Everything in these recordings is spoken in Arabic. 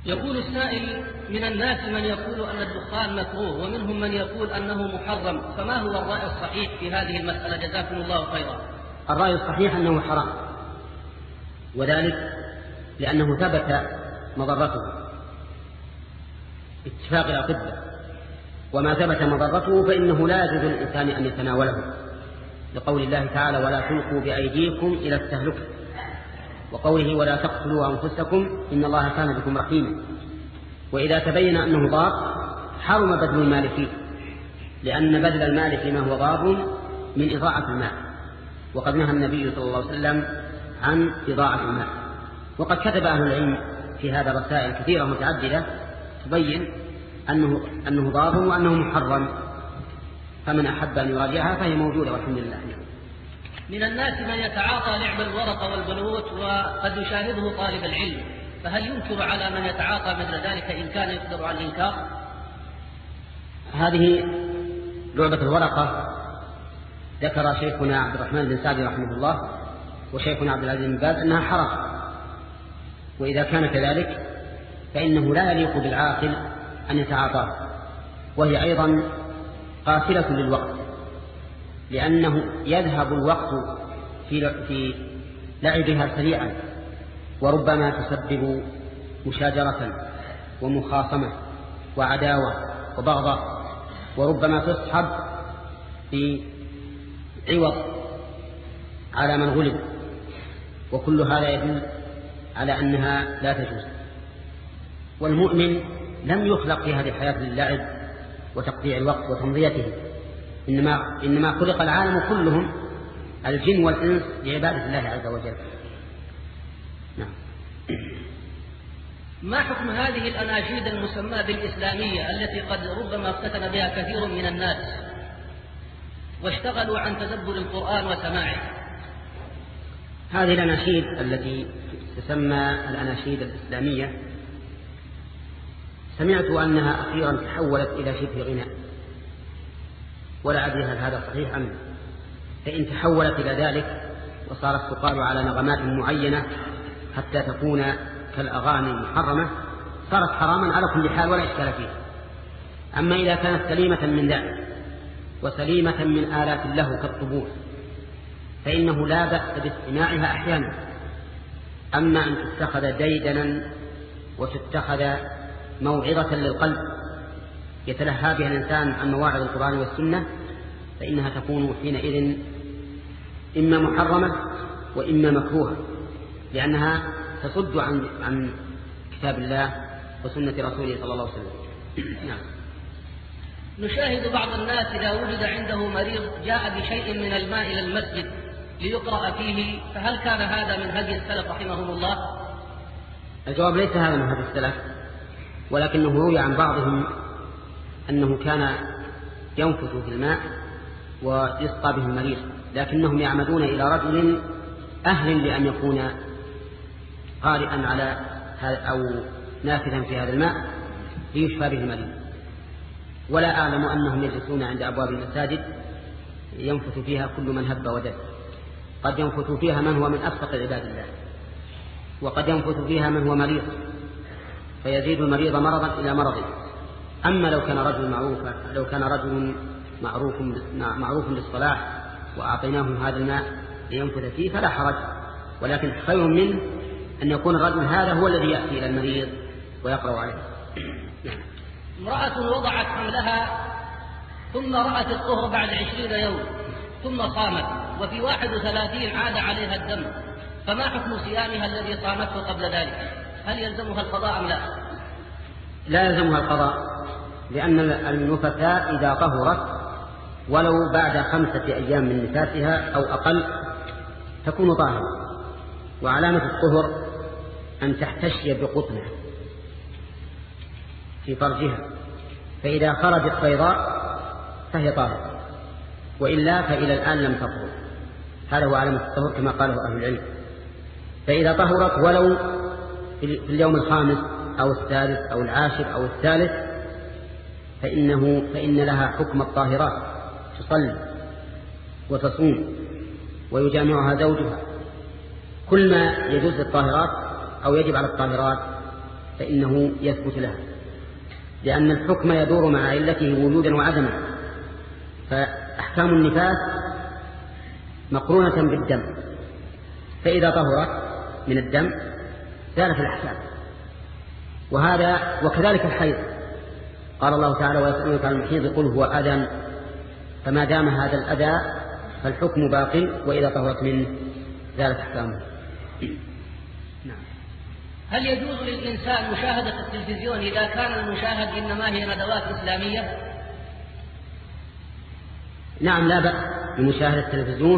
يقول السائل: من الناس من يقول أن الدخان مكروه ومنهم من يقول أنه محرم، فما هو الرأي الصحيح في هذه المسألة؟ جزاكم الله خيرا. الرأي الصحيح أنه حرام، وذلك لأنه ثبت مضرته اتفاق الأطباء، وما ثبت مضرته فإنه لا يجوز للإنسان أن يتناوله، لقول الله تعالى: ولا تلقوا بأيديكم إلى التهلكة، وقوله: ولا تقتلوا أنفسكم إن الله كان بكم رحيما. وإذا تبين أنه ضار حرم بذل المال فيه، لأن بذل المال فيما هو ضار من إضاعة المال، وقد نهى النبي صلى الله عليه وسلم عن إضاعة المال. وقد كتب أهل العلم في هذا رسائل كثيرة متعددة تبين أنه ضار وأنه محرم، فمن أحب أن يراجعها فهي موجودة والحمد لله. من الناس من يتعاطى لعب الورقة والبلوت وقد يشاهده طالب العلم، فهل ينكر على من يتعاطى مثل ذلك إن كان يقدر على الإنكار؟ هذه لعبة الورقة ذكر شيخنا عبد الرحمن بن سعدي رحمه الله وشيخنا عبد العزيز بن باز أنها حرام، وإذا كان كذلك فإنه لا يليق بالعاقل أن يتعاطاه، وهي أيضا قاتلة للوقت، لأنه يذهب الوقت في لعبها سريعا، وربما تسبب مشاجرة ومخاصمة وعداوة وبغضاء، وربما تصحب في عوض على من غلب، وكل هذا يدل على أنها لا تجوز. والمؤمن لم يخلق في هذه الحياة للعب وتقضيع الوقت وتمضيته، إنما خلق العالم كلهم الجن والإنس لعبادة الله عز وجل. نعم. ما حكم هذه الأناشيد المسماة بالإسلامية التي قد ربما افتتن بها كثير من الناس واشتغلوا عن تدبر القرآن وسماعه؟ هذه الأناشيد التي تسمى الأناشيد الإسلامية سمعت أنها أخيرا تحولت إلى شبه غناء، ولا أدري هل هذا صحيح أم، فإن تحولت إلى ذلك وصارت تقال على نغمات معينة حتى تكون كالأغاني المحرمة صارت حراما على كل حال ولا إشكال فيها. أما إذا كانت سليمة من ذلك وسليمة من آلات له كالطبول فإنه لا بأس باستماعها أحيانا. أما أن تتخذ ديدنا وتتخذ موعظة للقلب يتلهى بها الإنسان عن مواعظ القرآن والسنة فإنها تكون حينئذ إما محرمة وإما مكروهة، لأنها تصد عن كتاب الله وسنة رسوله صلى الله عليه وسلم. نعم. نشاهد بعض الناس إذا وجد عنده مريض جاء بشيء من الماء إلى المسجد ليقرأ فيه، فهل كان هذا من هدي السلف رحمهم الله؟ الجواب ليس هذا من هدي السلف، ولكنه روي عن بعضهم أنه كان ينفث في الماء ويسقى به المريض، لكنهم يعمدون إلى رجل أهل لأن يكون قارئا على أو نافذا في هذا الماء ليشفى به المريض. ولا أعلم أنهم يجلسون عند أبواب المساجد ينفث فيها كل من هب ودب، قد ينفث فيها من هو من أفسق عباد الله، وقد ينفث فيها من هو مريض فيزيد المريض مرضا إلى مرضه. أما لو كان رجل معروف بالصلاح وأعطيناه هذا الماء لينفث فيه فلا حرج، ولكن خير منه أن يكون الرجل هذا هو الذي يأتي إلى المريض ويقرأ عليه. امرأة وضعت حملها ثم رأت الطهر بعد 20 يوم ثم صامت، وفي 31 عاد عليها الدم، فما حكم صيامها الذي صامته قبل ذلك؟ هل يلزمها القضاء أم لا؟ لا يلزمها القضاء، لأن النفساء إذا طهرت ولو بعد 5 أيام من نفاسها أو أقل تكون طاهرة، وعلامة الطهر أن تحتشي بقطنة في فرجها، فإذا خرجت بيضاء فهي طاهرة، وإلا فإلى الآن لم تطهر. هذا هو علامة الطهر كما قاله أهل العلم. فإذا طهرت ولو في اليوم 5 أو 6 أو 10 أو 3 فإن لها حكم الطاهرات، تصلي وتصوم ويجامعها زوجها. كل ما يجوز للطاهرات أو يجب على الطاهرات فإنه يثبت لها، لأن الحكم يدور مع علته وجودا وعدما. فأحكام النفاس مقرونة بالدم، فإذا طهرت من الدم زالت الأحكام. وكذلك الحيض، قال الله تعالى: ويسألونك عن المحيض قل هو أذى، فما دام هذا الأذى فالحكم باق، وإذا طهرت منه زالت أحكامه. نعم. هل يجوز للإنسان مشاهدة التلفزيون إذا كان المشاهد إنما هي ندوات إسلامية؟ نعم، لا بأس بمشاهدة التلفزيون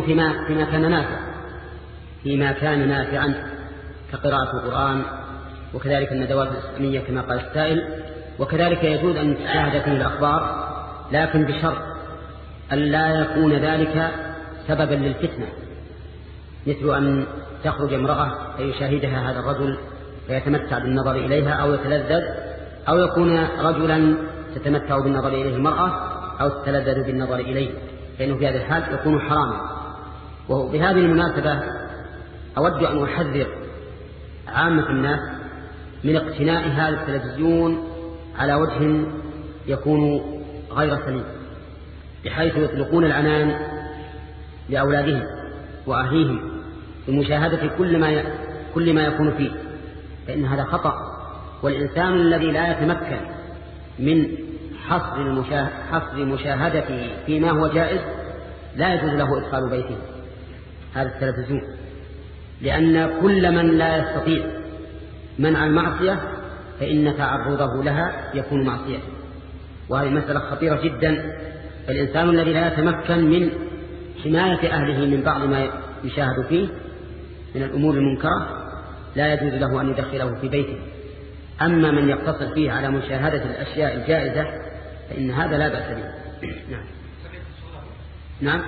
فيما كان نافعا كقراءة القرآن، وكذلك الندوات الإسلامية كما قال السائل. وكذلك يجوز أن تشاهد فيه الأخبار، لكن بشرط أن لا يكون ذلك سببا للفتنة، مثل أن تخرج امرأة فيشاهدها هذا الرجل فيتمتع بالنظر إليها أو يتلذذ، أو يكون رجلا تتمتع بالنظر إليه المرأة أو تتلذذ بالنظر إليه، فإنه في هذا الحال يكون حراما. وبهذه المناسبة أود أن أحذر عامة الناس من اقتناء هذا التلفزيون على وجه يكون غير سليم، بحيث يطلقون العنان لأولادهم وأهليهم بمشاهدة كل ما يكون فيه، فإن هذا خطأ. والإنسان الذي لا يتمكن من حصر مشاهدته فيما هو جائز لا يجوز له إدخال بيته هذا التلفزيون، لأن كل من لا يستطيع منع المعصية فإن تعرضه لها يكون معصية، وهذه مسألة خطيرة جدا. فالإنسان الذي لا يتمكن من حماية أهله من بعض ما يشاهد فيه من الأمور المنكرة لا يجوز له أن يدخله في بيته. أما من يقتصر فيه على مشاهدة الأشياء الجائزة فإن هذا لا بأس به. نعم. نعم.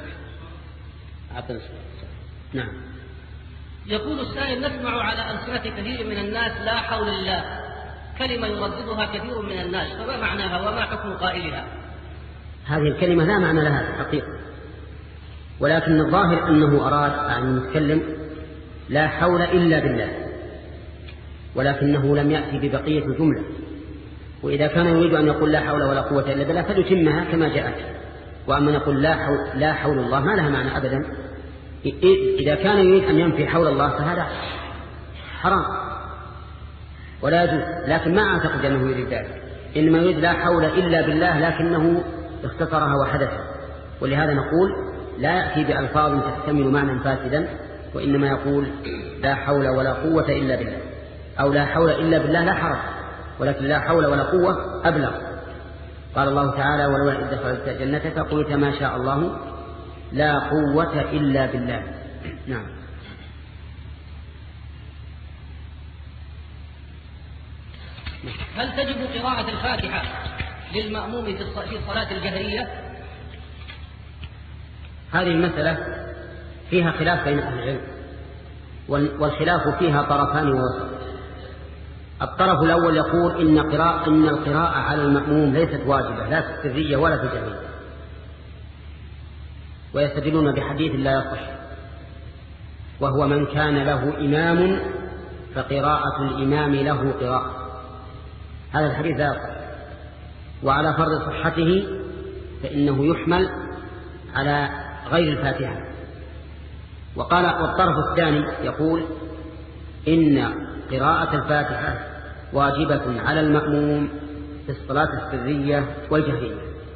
نعم. يقول السائل: نسمع على ألسنة كثير من الناس لا حول الله، كلمة يرددها كثير من الناس، فما معناها وما حكم قائلها؟ هذه الكلمة لا معنى لها في الحقيقة، ولكن الظاهر أنه أراد أن يتكلم لا حول إلا بالله، ولكنه لم يأتي ببقية الجملة. وإذا كان يريد أن يقول لا حول ولا قوة إلا بالله فليتمها كما جاءت. وأما نقول لا حول الله ما لها معنى أبدا. إذا كان يريد أن ينفي حول الله فهذا حرام ولا يجوز، لكن ما أعتقد أنه يريد ذلك، إنما يريد لا حول إلا بالله لكنه اختصرها وحدثها. ولهذا نقول لا يأتي بألفاظ تحتمل معنى فاسدا، وإنما يقول لا حول ولا قوة إلا بالله، أو لا حول إلا بالله لا حرج، ولكن لا حول ولا قوة أبلغ. قال الله تعالى: ولولا إذ دخلت جنتك قلت ما شاء الله لا قوة إلا بالله. نعم. هل تجب قراءة الفاتحة للمأموم في الصلاة الجهرية؟ هذه المسألة فيها خلاف بين أهل العلم، والخلاف فيها طرفان ووسط. الطرف الأول يقول إن القراءة على المأموم ليست واجبة لا في السرية ولا في الجهرية، ويستدلون بحديث لا يصح، وهو من كان له إمام فقراءة الإمام له قراءة. هذا الحديث لا يصح، وعلى فرض صحته فإنه يحمل على غير الفاتحة. والطرف الثاني يقول إن قراءة الفاتحة واجبة على المأموم في الصلاة السرية والجهرية،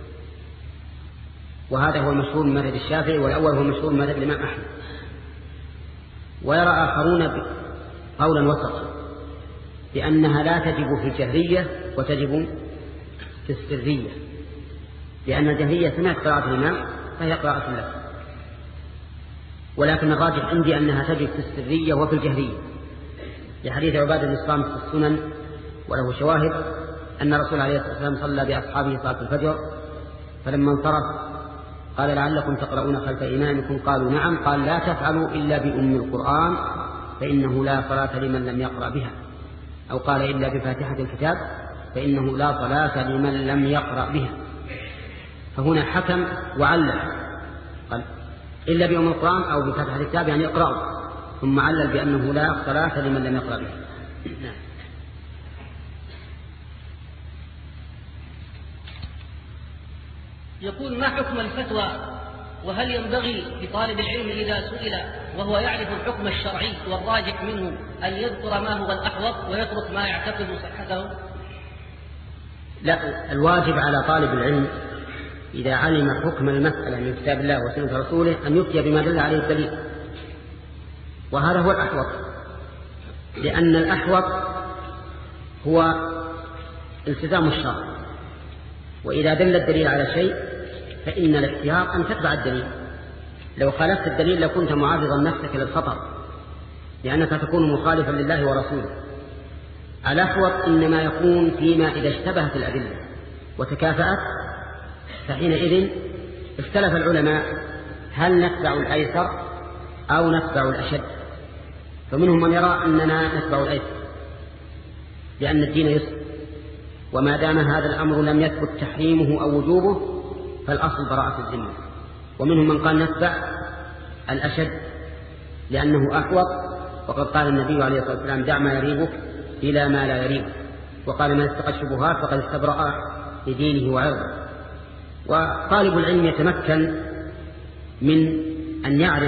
وهذا هو المشهور من مذهب الشافعي، والأول هو المشهور من مذهب الإمام أحمد. ويرى آخرون قولا وسطا بأنها لا تجب في الجهرية وتجب في السرية، لأن الجهرية سمعت قراءة الإمام فهي قراءة له، ولكن الراجح عندي أنها تجب في السرية وفي الجهرية، لحديث عبادة بن الصامت في السنن وله شواهد أن الرسول عليه الصلاة والسلام صلى بأصحابه صلاة الفجر، فلما انصرف قال لعلكم تقرؤون خلف إمامكم؟ قالوا نعم. قال لا تفعلوا إلا بأم القرآن فإنه لا صلاة لمن لم يقرأ بها، أو قال إلا بفاتحة الكتاب فإنه لا صلاة لمن لم يقرأ بها. فهنا حكم وعلل، قال إلا بأم القرآن أو بفاتحة الكتاب يعني اقرأوا، ثم علل بأنه لا صلاة لمن لم يقرأ بها. يقول: ما حكم الفتوى؟ وهل ينبغي لطالب العلم إذا سئل وهو يعرف الحكم الشرعي والراجح منه أن يذكر ما هو الأحوط ويترك ما يعتقد صحته؟ لا، الواجب على طالب العلم إذا علم حكم المسألة من كتاب الله وسنة رسوله أن يفتي بما دل عليه الدليل، وهذا هو الأحوط، لأن الأحوط هو التزام الشرع، وإذا دل الدليل على شيء فإن الاختيار أن تتبع الدليل. لو خالفت الدليل لكنت معرضا نفسك للخطر، لأنك تكون مخالفا لله ورسوله. الأحوط إنما يكون فيما إذا اشتبهت الأدلة وتكافأت، فحينئذ اختلف العلماء هل نتبع الأيسر أو نتبع الأشد، فمنهم من يرى أننا نتبع الأيسر لأن الدين يسر، وما دام هذا الأمر لم يثبت تحريمه أو وجوبه فالأصل براءة الذمة. ومنهم من قال نتبع الأشد لأنه أحوط، وقد قال النبي عليه الصلاة والسلام: دع ما يريبك إلى ما لا يريبك، وقال: من اتقى الشبهات فقد استبرأ لدينه وعرضه. وطالب العلم يتمكن من أن يعرف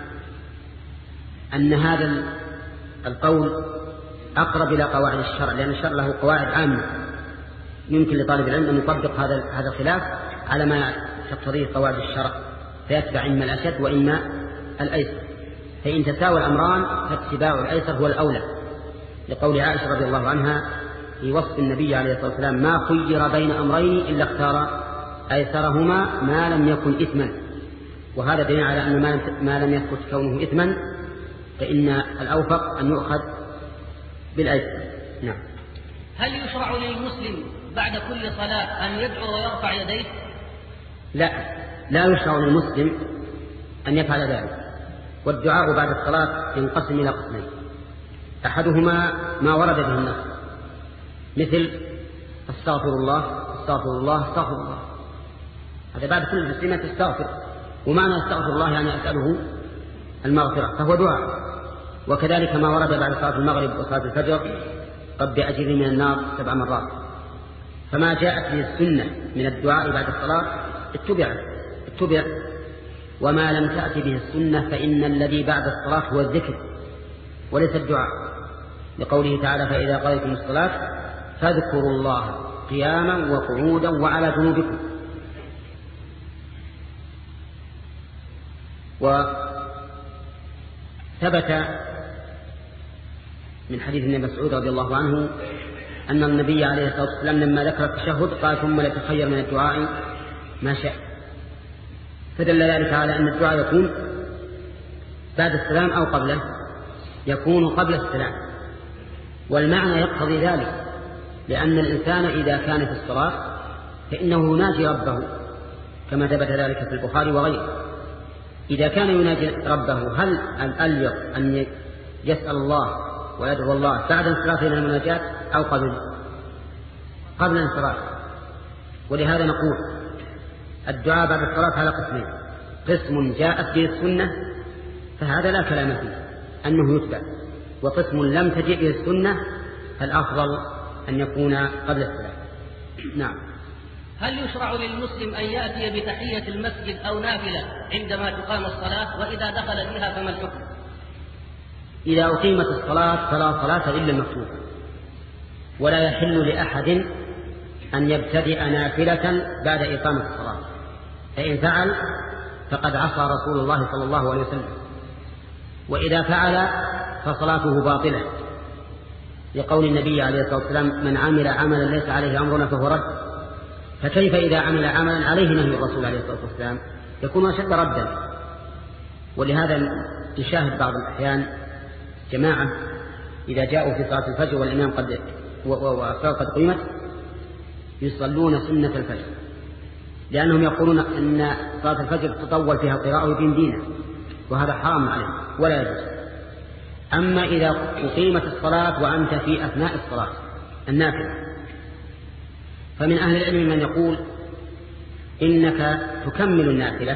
أن هذا القول أقرب إلى قواعد الشرع، لأن الشرع له قواعد عامة يمكن لطالب العلم أن يطبق هذا الخلاف على ما تقتضيه قواعد الشرع، فيتبع إما الأشد وإما الأيسر. فإن تساوى الأمران فاتباع الأيسر هو الأولى، لقول عائشة رضي الله عنها في وصف النبي عليه الصلاة والسلام: ما خير بين أمرين إلا اختار أيسرهما ما لم يكن إثما. وهذا دليل على أن ما لم يثبت كونه إثما فإن الأوفق أن يؤخذ بالأيسر. نعم. هل يشرع للمسلم بعد كل صلاة أن يدعو ويرفع يديه؟ لا يشرع للمسلم أن يفعل ذلك. والدعاء بعد الصلاة ينقسم إلى قسمين: أحدهما ما ورد به النص، مثل استغفر الله استغفر الله استغفر الله، هذا بعد كل تسليمة تستغفر، ومعنى استغفر الله يعني أسأله المغفرة، فهو دعاء. وكذلك ما ورد بعد صلاة المغرب وصلاة الفجر: رب أجرني من النار 7 مرات. فما جاءت به السنة من الدعاء بعد الصلاة اتبع، وما لم تأت به السنة فإن الذي بعد الصلاة هو الذكر وليس الدعاء، لقوله تعالى: فإذا قضيتم الصلاة فاذكروا الله قياما وقعودا وعلى جنوبكم. وثبت من حديث ابن مسعود رضي الله عنه أن النبي عليه الصلاة والسلام لما ذكر التشهد قال: ثم لتخير من الدعاء ما شاء. فدل ذلك على أن الدعاء يكون بعد السلام أو قبله، يكون قبل السلام، والمعنى يقتضي ذلك، لأن الإنسان إذا كان في الصلاة فإنه يناجي ربه كما ثبت ذلك في البخاري وغيره. إذا كان يناجي ربه هل الأليق أن يسأل الله ويدعو الله بعد انصرافه إلى المناجاة أو قبل انصراف؟ ولهذا نقول الدعاء بعد الصلاة على قسمين: قسم جاءت به السنة فهذا لا كلام فيه أنه يتبع، وقسم لم تجئ به السنة فالأفضل أن يكون قبل الصلاة. نعم. هل يشرع للمسلم أن يأتي بتحية المسجد أو نافلة عندما تقام الصلاة؟ وإذا دخل فيها فما الحكم؟ إذا أقيمت الصلاة فلا صلاة إلا المكتوبة، ولا يحل لأحد أن يبتدئ نافلة بعد إقامة الصلاة، فإن فعل فقد عصى رسول الله صلى الله عليه وسلم، وإذا فعل فصلاته باطلة، لقول النبي عليه الصلاة والسلام: من عمل عملا ليس عليه أمرنا فهو رد. فكيف إذا عمل عملا عليه نهي الرسول عليه الصلاة والسلام؟ يكون أشد ردا. ولهذا نشاهد بعض الأحيان جماعة إذا جاءوا في صلاة الفجر والإمام والصلاة قد قيمت يصلون سنة الفجر، لأنهم يقولون أن صلاة الفجر تطول فيها القراءة ويبين دينه، وهذا حرام عليه ولا يجوز. أما إذا أقيمت الصلاة وأنت في أثناء الصلاة النافلة، فمن أهل العلم من يقول إنك تكمل النافلة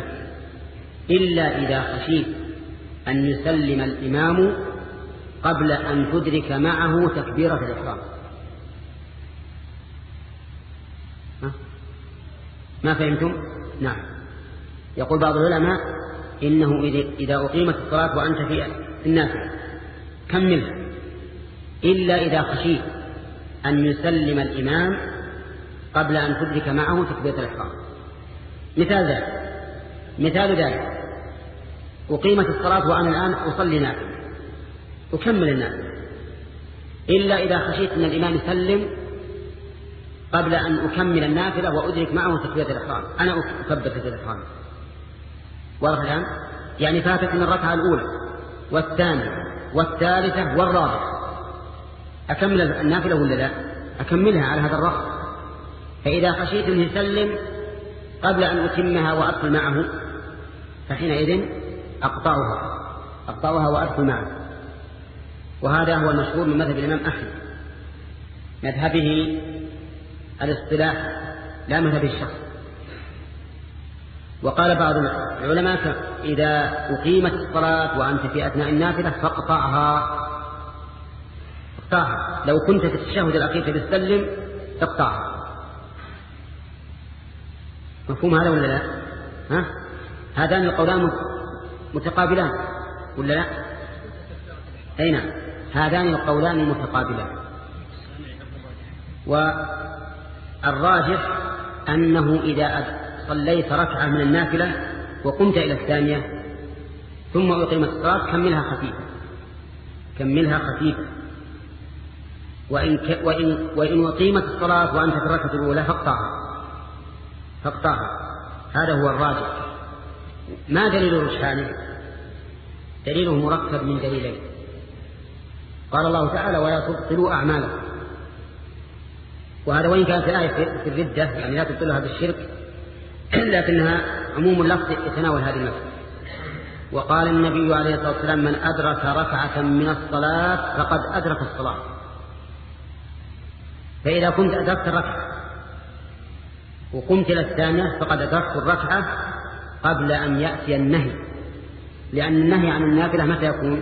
إلا إذا خشيت أن يسلم الإمام قبل أن تدرك معه تكبيرة الإحرام. ما فهمتم؟ نعم. يقول بعض العلماء إنه إذا أقيمت الصلاة وأنت في النافلة كملها، إلا إذا خشيت أن يسلم الإمام قبل أن تدرك معه تكبيرة الإحرام. مثال ذلك أقيمت الصلاة وأنا الآن أصلي نافلة أكمل النافلة، إلا إذا خشيت أن الإمام يسلم قبل أن أكمل النافلة وأدرك معه تكبيرة الإحرام، أنا أكبر تكبيرة الإحرام. واضح الآن؟ يعني فاتت من الركعة الأولى والثانية والثالثة والرابعة، أكمل النافلة ولا لا؟ أكملها على هذا الرخص. فإذا خشيت أن يسلم قبل أن أتمها وأدخل معه فحينئذ أقطعها وأدخل معه. وهذا هو المشهور من مذهب الإمام أحمد، مذهبه الاصطلاح لا مذهب الشخص. وقال بعض العلماء إذا أقيمت الصلاة وأنت في أثناء النافلة فاقطعها. لو كنت في التشهد الأخير تستلم تقطعها. مفهوم هذا ولا لا؟ هذان القولان متقابلان ولا لا؟ أي نعم، هذان القولان متقابلان. والراجح أنه إذا صليت ركعة من النافلة وقمت إلى الثانية ثم أقيمت الصلاة كملها خفيفة. وإن أقيمت الصلاة وأنت في الركعة الأولى فاقطعها. هذا هو الراجح. ما دليل الرجحان؟ دليله مركب من دليلين. قال الله تعالى ولا تبطلوا أعمالكم، وهذا وإن كانت الآية في الردة يعني لا تبطلها بالشرك، لكنها عموم اللفظ يتناول هذه المسألة. وقال النبي عليه الصلاة والسلام من أدرك ركعة من الصلاة فقد أدرك الصلاة. فإذا كنت أدركت الركعة وقمت إلى الثانية فقد أدركت الركعة قبل أن يأتي النهي، لأن النهي عن النافلة متى يكون؟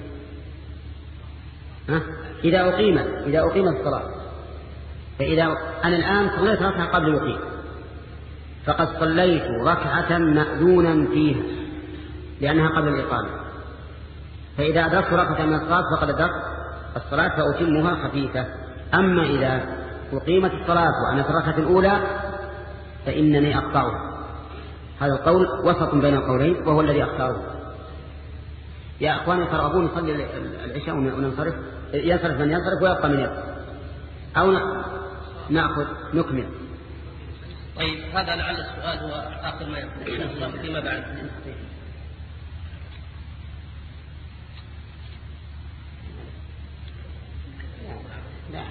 إذا أقيمت الصلاة. فإذا أنا الآن صليت ركعة قبل يقيم فقد صليت ركعة مأذونا فيها لأنها قبل الإقامة. فإذا أدركت ركعة من الصلاة فقد أدركت الصلاة فأتمها خفيفة. أما إذا أقيمت الصلاة وأنا في الركعة الأولى فإنني أقطعها. هذا القول وسط بين القولين وهو الذي أختاره. يا أخواني ترغبون نصلي العشاء وننصرف، ينصرف من ينصرف ويبقى من يبقى، أو نكمل. طيب هذا لعل السؤال هو آخر ما يكون إن شاء الله فيما بعد. لا.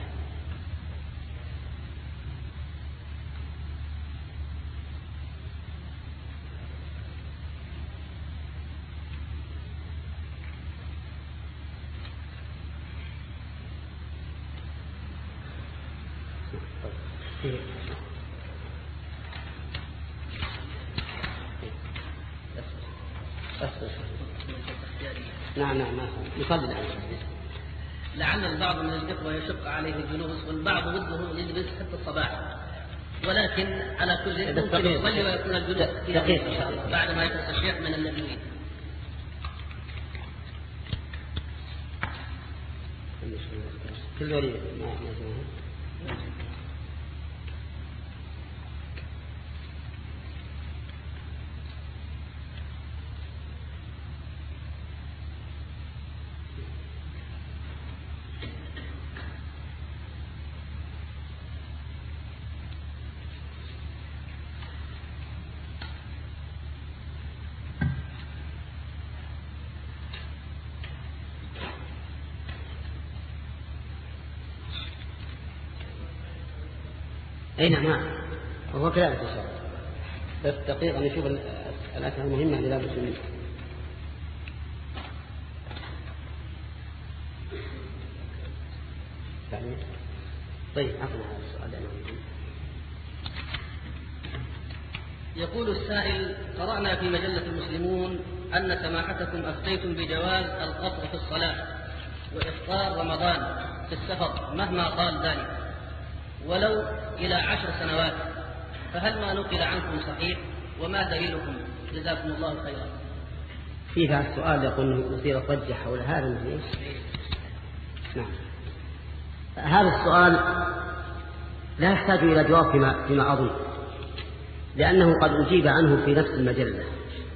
نعم يصلي الآن. لعل البعض من الإخوة يشق عليه الجلوس والبعض وده يجلس حتى الصباح، ولكن على كل ممكن يصلي ويكون الجلوس دقيق إن شاء الله بعد ما يخلص الشيخ من النبيين. كل ولي أي نعم هو كذلك إن شاء الله. بس دقيقة نشوف الأسئلة المهمة اللي لا بد منها. طيب عفوا هذا السؤال. يقول السائل قرأنا في مجلة المسلمون أن سماحتكم أفتيتم بجواز القطع في الصلاة وإفطار رمضان في السفر مهما طال ذلك ولو إلى 10 سنوات، فهل ما نقل عنكم صحيح؟ وما دليلكم؟ جزاكم الله خيرا. في هذا السؤال يقول يصير ضجة حول هذا نعم. هذا السؤال لا يحتاج إلى جواب فيما أظن، لأنه قد أجيب عنه في نفس المجلة،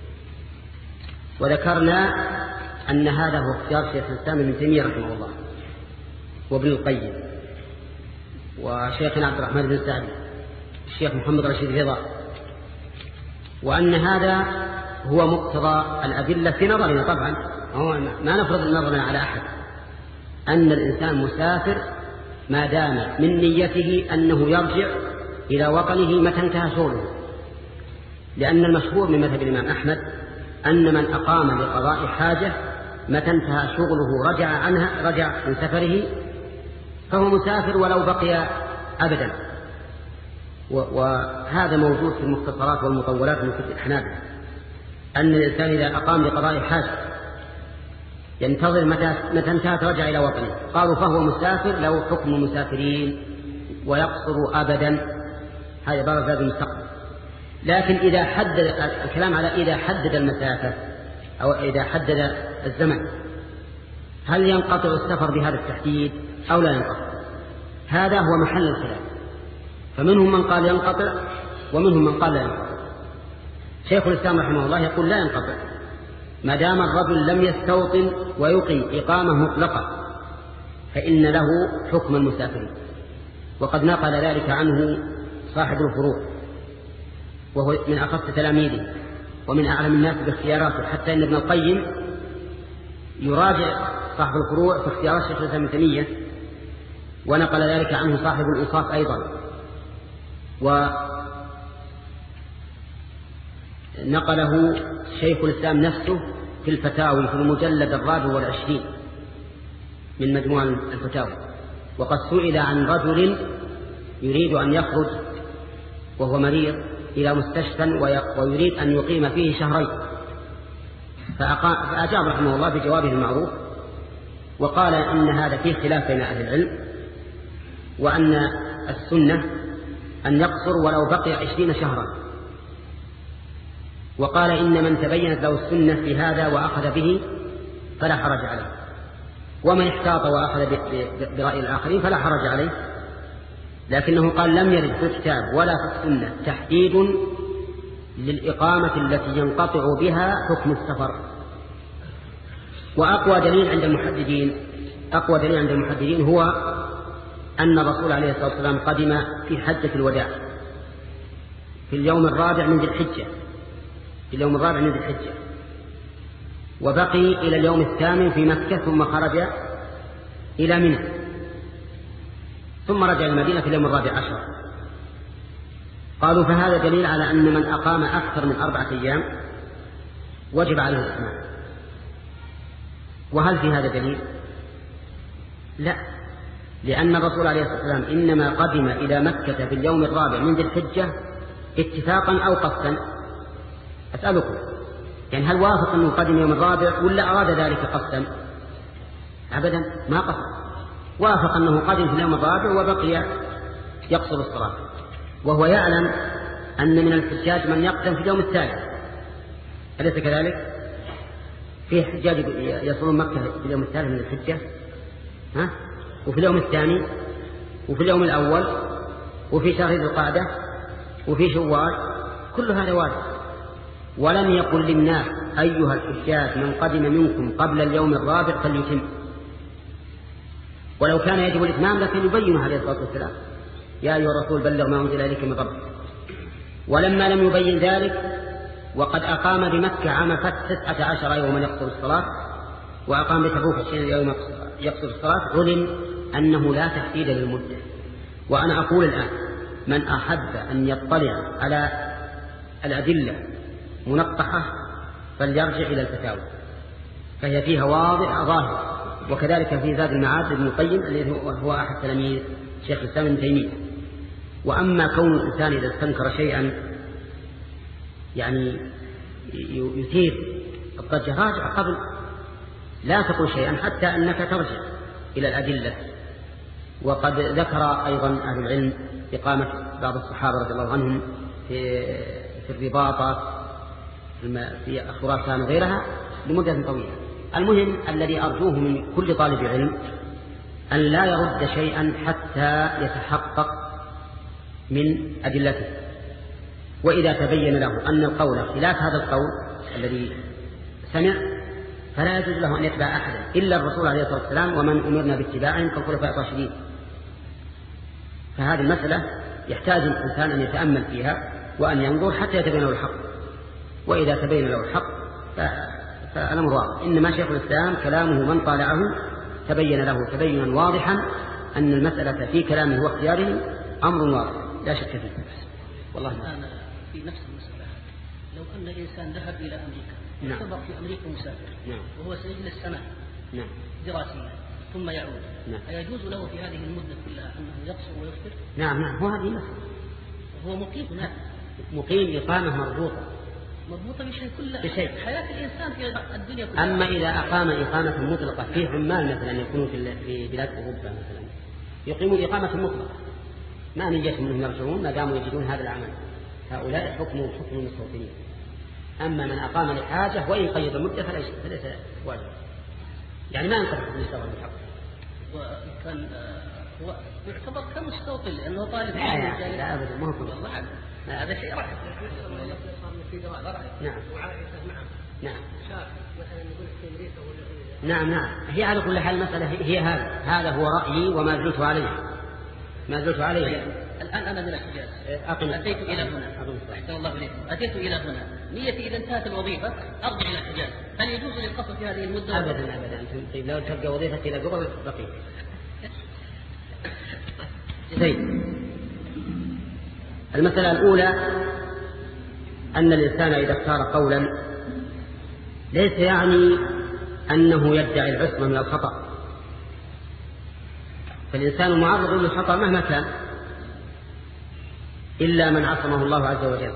وذكرنا أن هذا هو اختيار شيخ الإسلام ابن تيمية رحمه الله وابن القيم وشيخنا عبد الرحمن بن سعدي الشيخ محمد رشيد رضا، وأن هذا هو مقتضى الأدلة في نظرنا. طبعا ما نفرض نظرنا على أحد، أن الإنسان مسافر ما دام من نيته أنه يرجع إلى وطنه متى انتهى شغله، لأن المشهور من مذهب الإمام أحمد أن من أقام لقضاء حاجة متى انتهى شغله رجع من سفره فهو مسافر ولو بقي أبدا. وهذا موجود في المختصرات والمطولات من كتب الحنابلة، أن الإنسان إذا أقام لقضاء حاجة ينتظر متى انتهت رجع إلى وطنه، قالوا فهو مسافر له حكم المسافرين ويقصر أبدا. هذا باب المستقبل. لكن إذا حدد الكلام على إذا حدد المسافة أو إذا حدد الزمن، هل ينقطع السفر بهذا التحديد أو لا ينقطع؟ هذا هو محل الخلاف، فمنهم من قال ينقطع ومنهم من قال لا ينقطع. شيخ الإسلام رحمه الله يقول لا ينقطع ما دام الرجل لم يستوطن ويقيم إقامة مطلقة، فإن له حكم المسافرين. وقد نقل ذلك عنه صاحب الفروع، وهو من أخص تلاميذه ومن أعلم الناس باختياراته، حتى إن ابن القيم يراجع صاحب الفروع في اختيارات شيخ الإسلام ابن تيمية، ونقل ذلك عنه صاحب الإنصاف أيضا، ونقله شيخ الإسلام نفسه في الفتاوي في المجلد 24 من مجموع الفتاوي. وقد سئل عن رجل يريد أن يخرج وهو مريض إلى مستشفى ويريد أن يقيم فيه شهرين، فأجاب رحمه الله بجوابه المعروف، وقال إن هذا فيه خلاف بين أهل العلم، وأن السنة أن يقصر ولو بقي 20 شهرا. وقال إن من تبينت له السنة في هذا وأخذ به فلا حرج عليه، ومن احتاط وأخذ برأي الآخرين فلا حرج عليه. لكنه قال لم يرد في الكتاب ولا في السنة تحديد للإقامة التي ينقطع بها حكم السفر. وأقوى دليل عند المحددين هو أن الرسول عليه الصلاة والسلام قدم في حجة الوداع في اليوم الرابع من ذي الحجة، وبقي إلى اليوم الثامن في مكة، ثم خرج إلى منى، ثم رجع المدينة في اليوم الرابع عشر. قالوا فهذا دليل على أن من أقام أكثر من 4 أيام وجب عليه الإتمام. وهل في هذا دليل؟ لا، لأن الرسول عليه الصلاة والسلام إنما قدم إلى مكة في اليوم الرابع من ذي الحجة اتفاقا أو قصدا. أسألكم يعني هل وافق أنه قدم يوم الرابع ولا أراد ذلك قصدا؟ أبدا ما قصد، وافق أنه قدم في اليوم الرابع وبقي يقصر الصلاة، وهو يعلم أن من الحجاج من يقدم في اليوم الثالث، أليس كذلك؟ في حجاج يصلون مكة في اليوم الثالث من الحجة، وفي اليوم الثاني، وفي اليوم الأول، وفي شهر ذي القعدة، وفي شوال، كل هذا وارد. ولم يقل للناس أيها الحجاج من قدم منكم قبل اليوم الرابع فليتم، ولو كان يجب الإتمام لكن يبين عليه الصلاة والسلام يا أيها الرسول بلغ ما أنزل إليك من ربك. ولما لم يبين ذلك وقد أقام بمكة عام 19 يوما يقصر الصلاة، وأقام بتبوك 20 يوما يقصر الصلاة، علم أنه لا تحديد للمدة. وأنا أقول الآن من أحب أن يطلع على الأدلة منقحة فليرجع إلى الفتاوى، فهي فيها واضح ظاهر. وكذلك في زاد المعاد ابن القيم الذي هو أحد تلاميذ شيخ الإسلام ابن تيمية. وأما كون الإنسان إذا استنكر شيئا يعني يثير الضجة، راجع قبل، لا تقول شيئا حتى أنك ترجع إلى الأدلة. وقد ذكر أيضا أهل العلم إقامة بعض الصحابة رضي الله عنهم في الرباطات في خراسان وغيرها لمدة طويلة. المهم الذي أرجوه من كل طالب علم أن لا يرد شيئا حتى يتحقق من أدلته، وإذا تبين له أن القول خلاف هذا القول الذي سمع فلا يجوز له أن يتبع أحدا إلا الرسول عليه الصلاة والسلام ومن أمرنا باتباعهم كالخلفاء الراشدين. فهذه المسألة يحتاج الإنسان أن يتأمل فيها وأن ينظر حتى يتبين له الحق، وإذا تبين له الحق فالأمر واضح. إنما شيخ الإسلام كلامه من طالعه تبين له تبينا واضحا أن المسألة في كلامه واختياره أمر واضح لا شك فيه. والله الآن في نفس المسألة، لو أن الإنسان ذهب إلى أمريكا يعتبر في أمريكا مسافر وهو سيجلس سنة دراسية ثم يعود، أيجوز له في هذه المدة كلها أنه يقصر ويفطر؟ نعم هو هذه مسألة. هو مقيم مقيم إقامة مربوطة بشيء كله بشيء حياة الإنسان في الدنيا كلها. أما إذا أقام إقامة مطلقة في عمال مثلا يكونوا في بلاد أوروبا مثلا يقيمون إقامة مطلقة ما من جهة منهم يرجعون ما داموا يجدون هذا العمل، هؤلاء حكم المستوطنين. أما من أقام لحاجة وإن قيد المدة فليس واجب، يعني ما ينقض حكم الاشتغال بالحق. وكان هو يعتبر كمستوطن لأنه طالب لا أبدا ما هو هذا شيء راح نعم هي على كل حال المسألة هي هذا هو رأيي وما زلت عليه. الآن أنا من الحجاز أتيت إلى هنا أحسن الله إليكم، أتيت إلى هنا نيتي إذا انتهت الوظيفة أرجع إلى الحجاز، هل يجوز لي القصر في هذه المدة؟ أبدا طيب لو تبقى وظيفتي إلى قبل بقيت. طيب المسألة الأولى أن الإنسان إذا اختار قولا ليس يعني أنه يدعي العصمة من الخطأ، فالإنسان معرض للخطأ مهما كان إلا من عصمه الله عز وجل.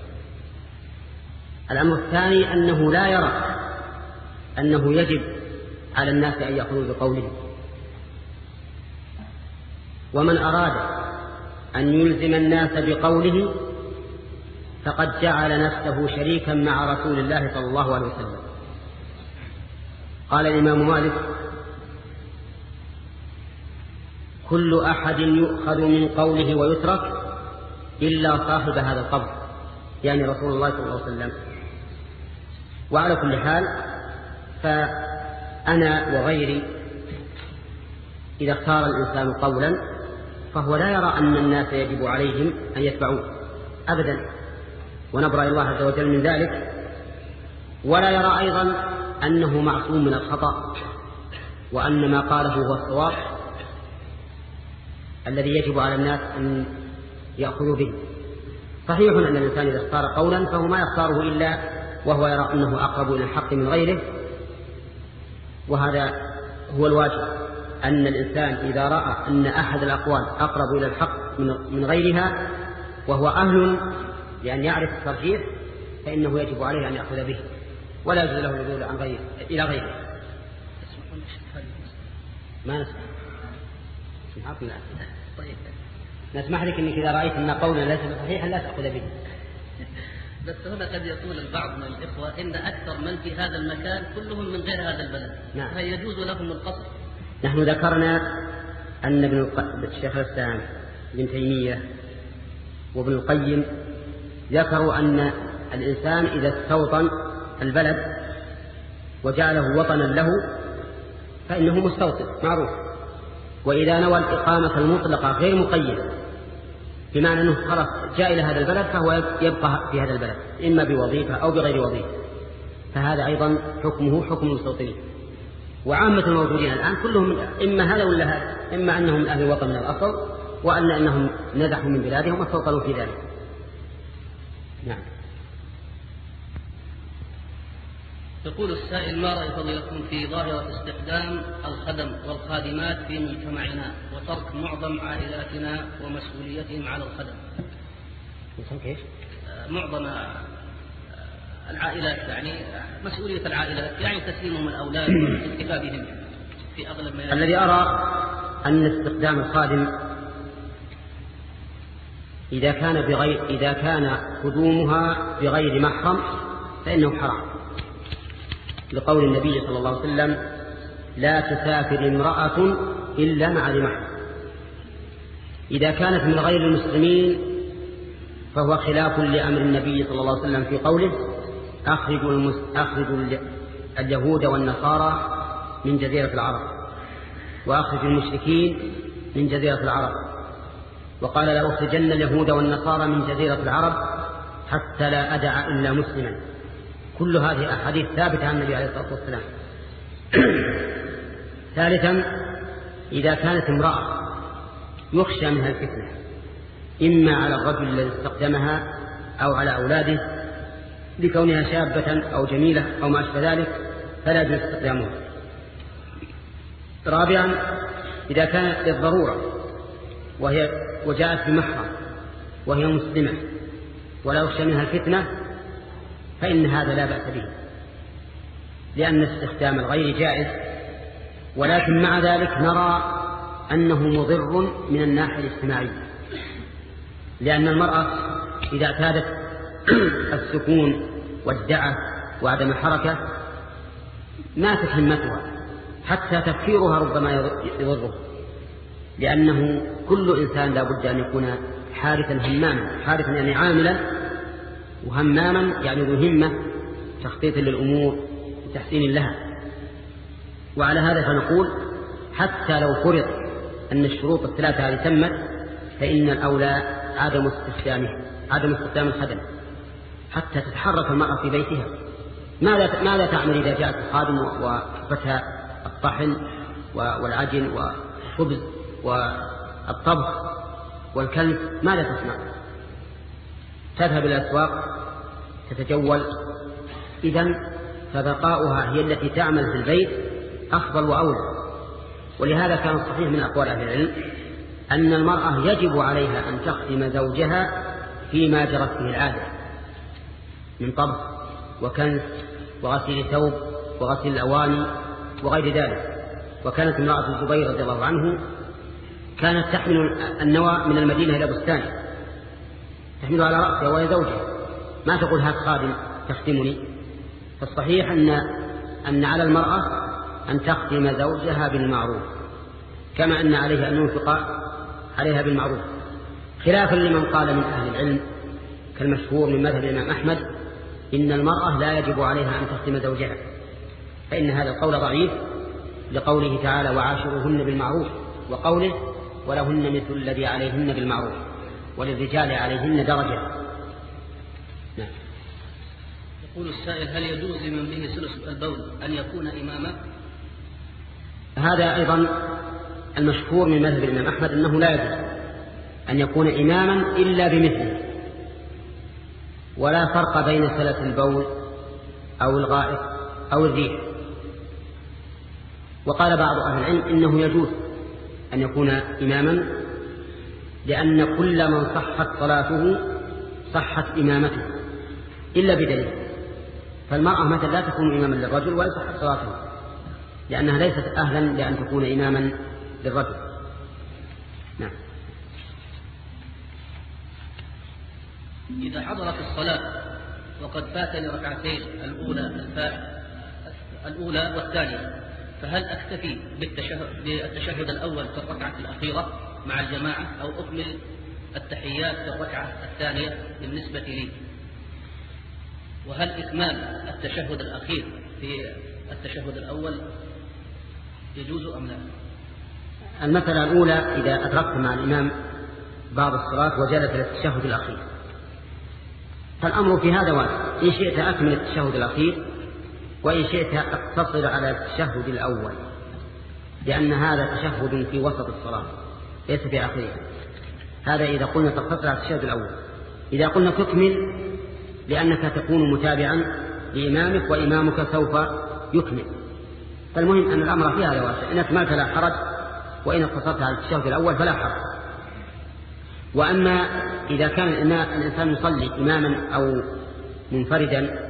الأمر الثاني أنه لا يرى أنه يجب على الناس أن يأخذوا بقوله، ومن أراد أن يلزم الناس بقوله فقد جعل نفسه شريكا مع رسول الله صلى الله عليه وسلم. قال الإمام مالك: كل أحد يؤخذ من قوله ويترك إلا صاحب هذا القبر، يعني رسول الله صلى الله عليه وسلم. وعلى كل حال فأنا وغيري إذا اختار الإنسان قولا فهو لا يرى أن الناس يجب عليهم أن يتبعوه أبدا، ونبرأ الله عز وجل من ذلك، ولا يرى أيضا أنه معصوم من الخطأ، وأن ما قاله هو الصواب الذي يجب على الناس أن يأخذوا به. صحيح أن الإنسان إذا اختار قولا فهو ما يختاره إلا وهو يرى أنه أقرب إلى الحق من غيره، وهذا هو الواجب، أن الإنسان إذا رأى أن أحد الأقوال أقرب إلى الحق من غيرها وهو أهل لأن يعرف الترجيح فإنه يجب عليه أن يأخذ به، ولا يجوز له العدول عن غيره إلى غيره. ما نسمع طيب نسمح لك أنك إذا رأيت أن قولا ليس صحيحا لا تأخذ به. بس هنا قد يقول البعض من الإخوة إن أكثر من في هذا المكان كلهم من غير هذا البلد، هل يجوز لهم القصر؟ نحن ذكرنا أن الشيخ الإسلام ابن تيمية وابن القيم ذكروا أن الإنسان إذا استوطن البلد وجعله وطنا له فإنه مستوطن معروف، وإذا نوى الإقامة المطلقة غير مقيدة بمعنى أنه خلاص جاء إلى هذا البلد فهو يبقى في هذا البلد إما بوظيفة أو بغير وظيفة، فهذا أيضا حكمه حكم المستوطنين. وعامة الموجودين الآن كلهم إما هذا ولا هذا، إما أنهم من أهل الوطن من الأصل وأن أنهم نزحوا من بلادهم واستوطنوا في ذلك. نعم. يقول السائل: ما رأي فضيلتكم في ظاهرة استخدام الخدم والخادمات في مجتمعنا وترك معظم عائلاتنا ومسؤوليتهم على الخدم؟ معظم العائلات يعني مسؤولية العائلات يعني تسليمهم الأولاد والاكتفاء بهم في أغلب ما الذي أرى أن استخدام الخادم إذا كان قدومها بغير محرم فإنه حرام، لقول النبي صلى الله عليه وسلم: لا تسافر امرأة إلا مع ذي محرم. إذا كانت من غير المسلمين فهو خلاف لأمر النبي صلى الله عليه وسلم في قوله: أخرجوا اليهود والنصارى من جزيرة العرب، وأخرجوا المشركين من جزيرة العرب. وقال: لا أخرجن اليهود والنصارى من جزيرة العرب حتى لا أدع إلا مسلما. كل هذه أحاديث ثابتة عن النبي عليه الصلاة والسلام. ثالثا، إذا كانت امرأة يخشى منها الفتنة إما على الرجل الذي استخدمها أو على أولاده لكونها شابة أو جميلة أو ما أشبه ذلك، فلا يجوز استخدامها. رابعا، إذا كانت للضرورة وجاءت بمحرم وهي مسلمة ولا يخشى منها الفتنة فإن هذا لا بأس به، لأن استخدام الغير جائز، ولكن مع ذلك نرى أنه مضر من الناحية الاجتماعية، لأن المرأة إذا اعتادت السكون والدعة وعدم حركة ماتت همتها، حتى تفكيرها ربما يضره، لأنه كل إنسان لا بد أن يكون حارثا هماما. حارثا يعني عاملا، وهماما يعني ذو همة تخطيط للأمور وتحسين لها. وعلى هذا فنقول حتى لو فرض أن الشروط الثلاثة هذه تمت فإن الأولى عدم استخدام الخدم حتى تتحرك المرأة في بيتها. ماذا تعمل إذا جاءت الخادم وكفتها الطحن والعجن والخبز والطبخ والكلب؟ ماذا تصنع؟ تذهب إلى الأسواق تتجول. إذن فبقاؤها هي التي تعمل في البيت أفضل وأولى. ولهذا كان الصحيح من أقوال أهل العلم أن المرأة يجب عليها أن تخدم زوجها فيما جرت به العادة من طبخ وكنس وغسيل ثوب وغسيل الأواني وغير ذلك. وكانت امرأة الزبير رضي الله عنه كانت تحمل النوى من المدينة إلى بستانه، تحمله على رأسها وهي زوجها، ما تقول هات خادم تخدمني. فالصحيح أن على المرأة أن تخدم زوجها بالمعروف، كما أن عليها أن ينفق عليها بالمعروف، خلافا لمن قال من أهل العلم كالمشهور من مذهب الإمام أحمد إن المرأة لا يجب عليها أن تخدم زوجها، فإن هذا القول ضعيف لقوله تعالى: وعاشروهن بالمعروف، وقوله: ولهن مثل الذي عليهن بالمعروف، وللرجال عليهن درجة. نعم. يقول السائل: هل يجوز لمن به ثلث البول أن يكون إماما؟ هذا أيضا المشهور من مذهب الإمام أحمد أنه لا يجوز أن يكون إماما إلا بمثله، ولا فرق بين سلس البول أو الغائط أو الريح. وقال بعض أهل العلم إنه يجوز أن يكون إماما، لأن كل من صحت صلاته صحت إمامته إلا بدليل. فالمرأة مثلا لا تكون إماما للرجل ولا صحت صلاته، لأنها ليست أهلا لأن تكون إماما للرجل. نعم. إذا حضرت الصلاة وقد فاتني ركعتين الأولى والثانية، فهل أكتفي بالتشهد الأول في الركعة الأخيرة مع الجماعة أو أكمل التحيات في الركعة الثانية بالنسبة لي؟ وهل إكمال التشهد الأخير في التشهد الأول يجوز أم لا؟ المسألة الأولى: إذا أدركت مع الإمام بعض الصلاة وجلس للتشهد الأخير، فالأمر في هذا واسع، إن شئت أكمل التشهد الأخير، وإن شئت أقتصر على التشهد الأول، لأن هذا تشهد في وسط الصلاة ليس في آخرها. هذا إذا قلنا تقتصر على التشهد الأول. إذا قلنا تكمل لأنك تكون متابعا لإمامك وإمامك سوف يكمل. فالمهم أن الأمر في هذا واسع، إن أكملت لا حرج، وإن اقتصرت على التشهد الأول فلا حرج. وأما إذا كان الإنسان يصلي إماما أو منفردا،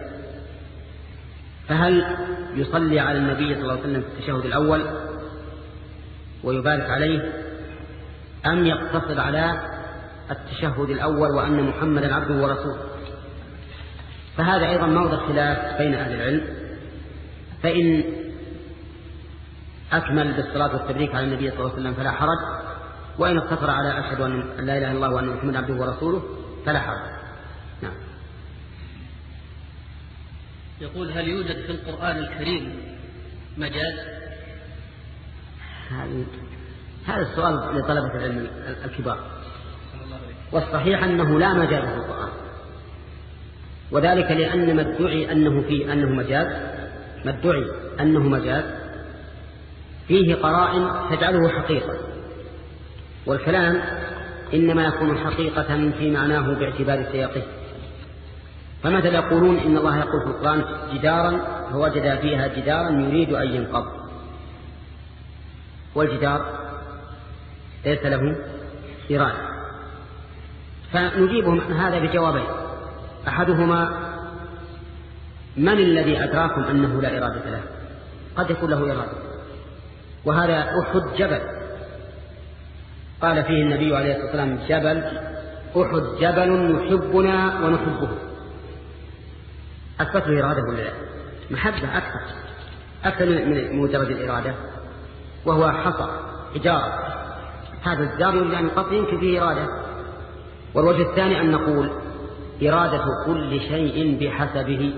فهل يصلي على النبي صلى الله عليه وسلم في التشهد الأول ويبارك عليه، أم يقتصر على التشهد الأول وأن محمدا عبده ورسوله. فهذا أيضا موضع خلاف بين أهل العلم، فإن أكمل بالصلاة والتبريك على النبي صلى الله عليه وسلم فلا حرج، وإن اقتصر على أشهد أن لا إله إلا الله وأن محمدا عبده ورسوله فلا حرج. نعم. يقول: هل يوجد في القرآن الكريم مجاز؟ هذا السؤال لطلبة العلم الكبار، والصحيح أنه لا مجاز في القرآن، وذلك لأن ما ادعي أنه مجاز فيه قرائن تجعله حقيقة، والكلام إنما يكون حقيقة في معناه باعتبار سياقه. فمثلا يقولون إن الله يقول في القرآن جدارا فوجد فيها جدارا يريد أن ينقض، والجدار ليس له إرادة. فنجيبهم عن هذا بجوابين: أحدهما من الذي أدراكم أنه لا إرادة له؟ قد يكون له إرادة، وهذا أحد جبل قال فيه النبي عليه الصلاة والسلام: جبل أحد جبل يحبنا ونحبه. أثبت له إرادة ولا لا؟ محبة أكثر من مجرد الإرادة، وهو حصى حجارة، هذا الجدار يريد أن ينقض يمكن فيه إرادة. والوجه الثاني أن نقول إرادة كل شيء بحسبه،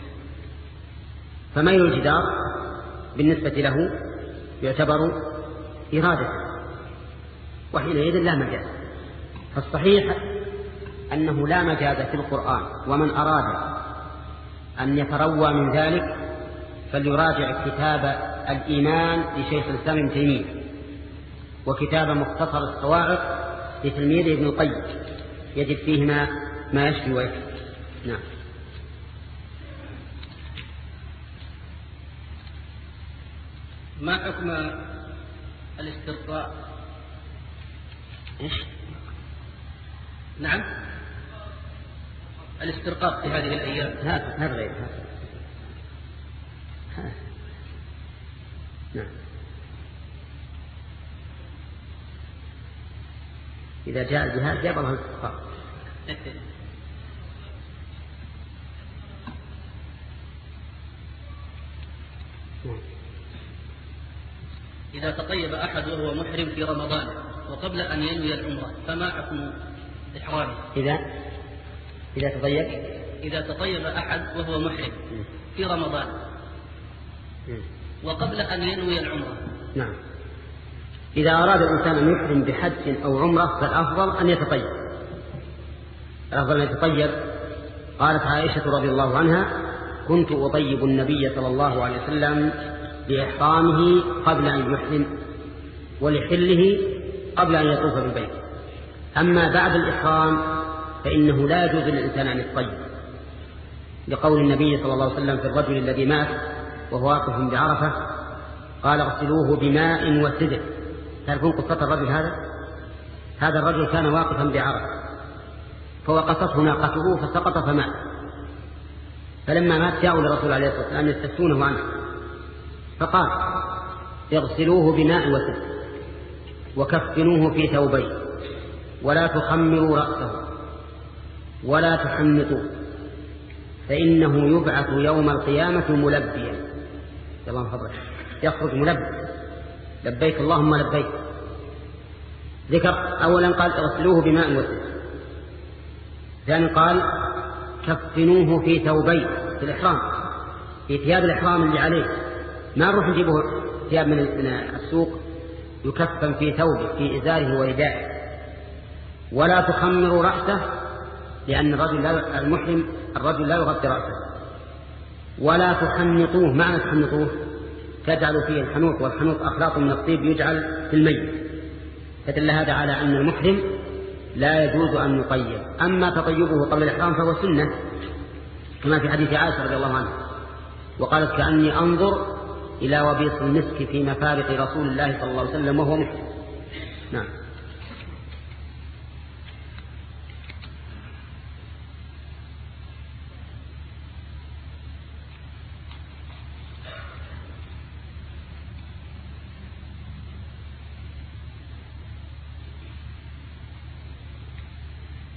فميل الجدار بالنسبة له يعتبر إرادة، وحينئذ لا مجاز. فالصحيح أنه لا مجاز في القرآن، ومن أراد أن يتروى من ذلك فليراجع كتاب الإيمان لشيخ الإسلام ابن تيمية، وكتاب مختصر الصواعق لتلميذه ابن القيم، يجد فيهما ما يشفي ويكفي. نعم. ما حكم الاسترقاء؟ إيش؟ نعم، الاسترقاء في هذه الأيام. هذا غير نعم. إذا جاء الجهاد جاب الله الاسترقاء. إذا تطيب أحد وهو محرم في رمضان وقبل أن ينوي العمرة فما حكم إحرامه؟ إذا تطيب أحد وهو محرم في رمضان وقبل أن ينوي العمرة. نعم. إذا أراد الإنسان أن يحرم بحج أو عمرة فالأفضل أن يتطيب. قالت عائشة رضي الله عنها: كنت أطيب النبي صلى الله عليه وسلم لإحرامه قبل أن يحرم، ولحله قبل أن يطوف بالبيت. أما بعد الإحرام فإنه لا يجوز للإنسان أن يتطيب، لقول النبي صلى الله عليه وسلم في الرجل الذي مات وهو واقف بعرفة قال: اغسلوه بماء وسدر. تعرفون قصة الرجل هذا الرجل كان واقفا بعرفة فوقفته ناقته فسقط فمات، فلما مات جاءوا للرسول عليه الصلاة والسلام يستفتونه عنه، فقال: اغسلوه بماء وسدر وكفنوه في ثوبين ولا تخمروا رأسه ولا تحنطوه فإنه يبعث يوم القيامة ملبيا. الله فضلك، يخرج ملبي، لبيك اللهم لبيك. ذكر أولا قال: اغسلوه بماء وسدر، ثاني قال: كفنوه في ثوبين، في الإحرام، في ثياب الإحرام اللي عليه، ما نروح نجيبه ثياب من السوق، يكفن في ثوبه في إزاره وردائه. ولا تخمروا رأسه، لأن الرجل لا يغطي رأسه. ولا تحنطوه، معنى تحنطوه تجعل فيه الحنوط، والحنوط أخلاط من الطيب يجعل في الميت، فدل هذا على أن المحرم لا يجوز أن يطيب. أما تطيبه قبل الإحرام فهو سنة، كما في حديث عائشة رضي الله عنها وقالت: كأني أنظر إلى وبيص المسك في مفارق رسول الله صلى الله عليه وسلم وهو محرم. نعم.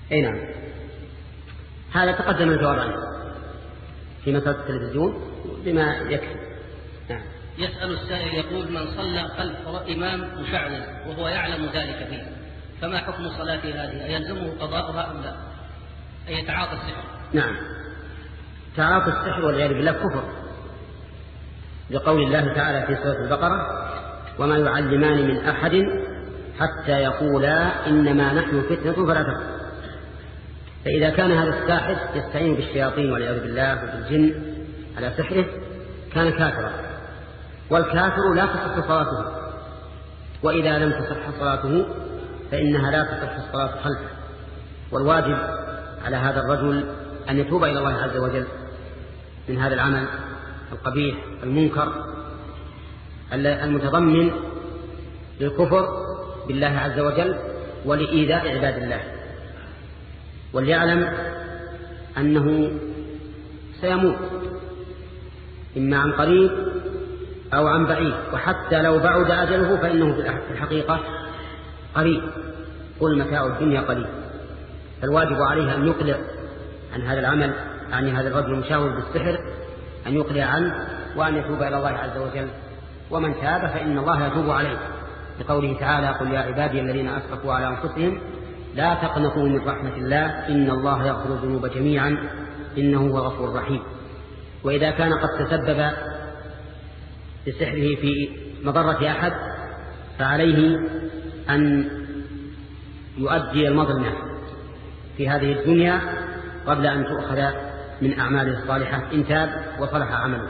أي نعم، هذا تقدم الجواب عنه في مسألة التلفزيون بما يكفي. نعم. يسأل السائل يقول: من صلى خلف إمام مشعوذ وهو يعلم ذلك فيه، فما حكم صلاته هذه؟ أيلزمه قضاؤها أم لا؟ أي يتعاطى السحر؟ نعم، تعاطى السحر والعياذ بالله كفر، لقول الله تعالى في سورة البقرة: وما يعلمان من أحد حتى يقولا إنما نحن فتنة فلا تكفر. فإذا كان هذا الساحر يستعين بالشياطين والعياذ بالله وبالجن على سحره كان كافرا، والكافر لا تصح صلاته، وإذا لم تصح صلاته فإنها لا تصح الصلاة خلفه. والواجب على هذا الرجل أن يتوب إلى الله عز وجل من هذا العمل القبيح المنكر المتضمن للكفر بالله عز وجل ولإيذاء عباد الله، وليعلم أنه سيموت إما عن قريب أو عن بعيد، وحتى لو بعد أجله فإنه في الحقيقة قريب، قل متاع الدنيا قليل. فالواجب عليه أن يقلع عن هذا العمل، عن هذا الرجل المشاور بالسحر، أن يقلع عنه وأن يتوب إلى الله عز وجل، ومن تاب فإن الله يتوب عليه، لقوله تعالى: قل يا عبادي الذين أسرفوا على أنفسهم لا تقنطوا من رحمة الله إن الله يغفر الذنوب جميعا إنه هو الغفور الرحيم. وإذا كان قد تسبب بسحره في مضرة أحد فعليه أن يؤدي المظلمة في هذه الدنيا قبل أن تؤخذ من أعماله الصالحة إن تاب وصلح عمله.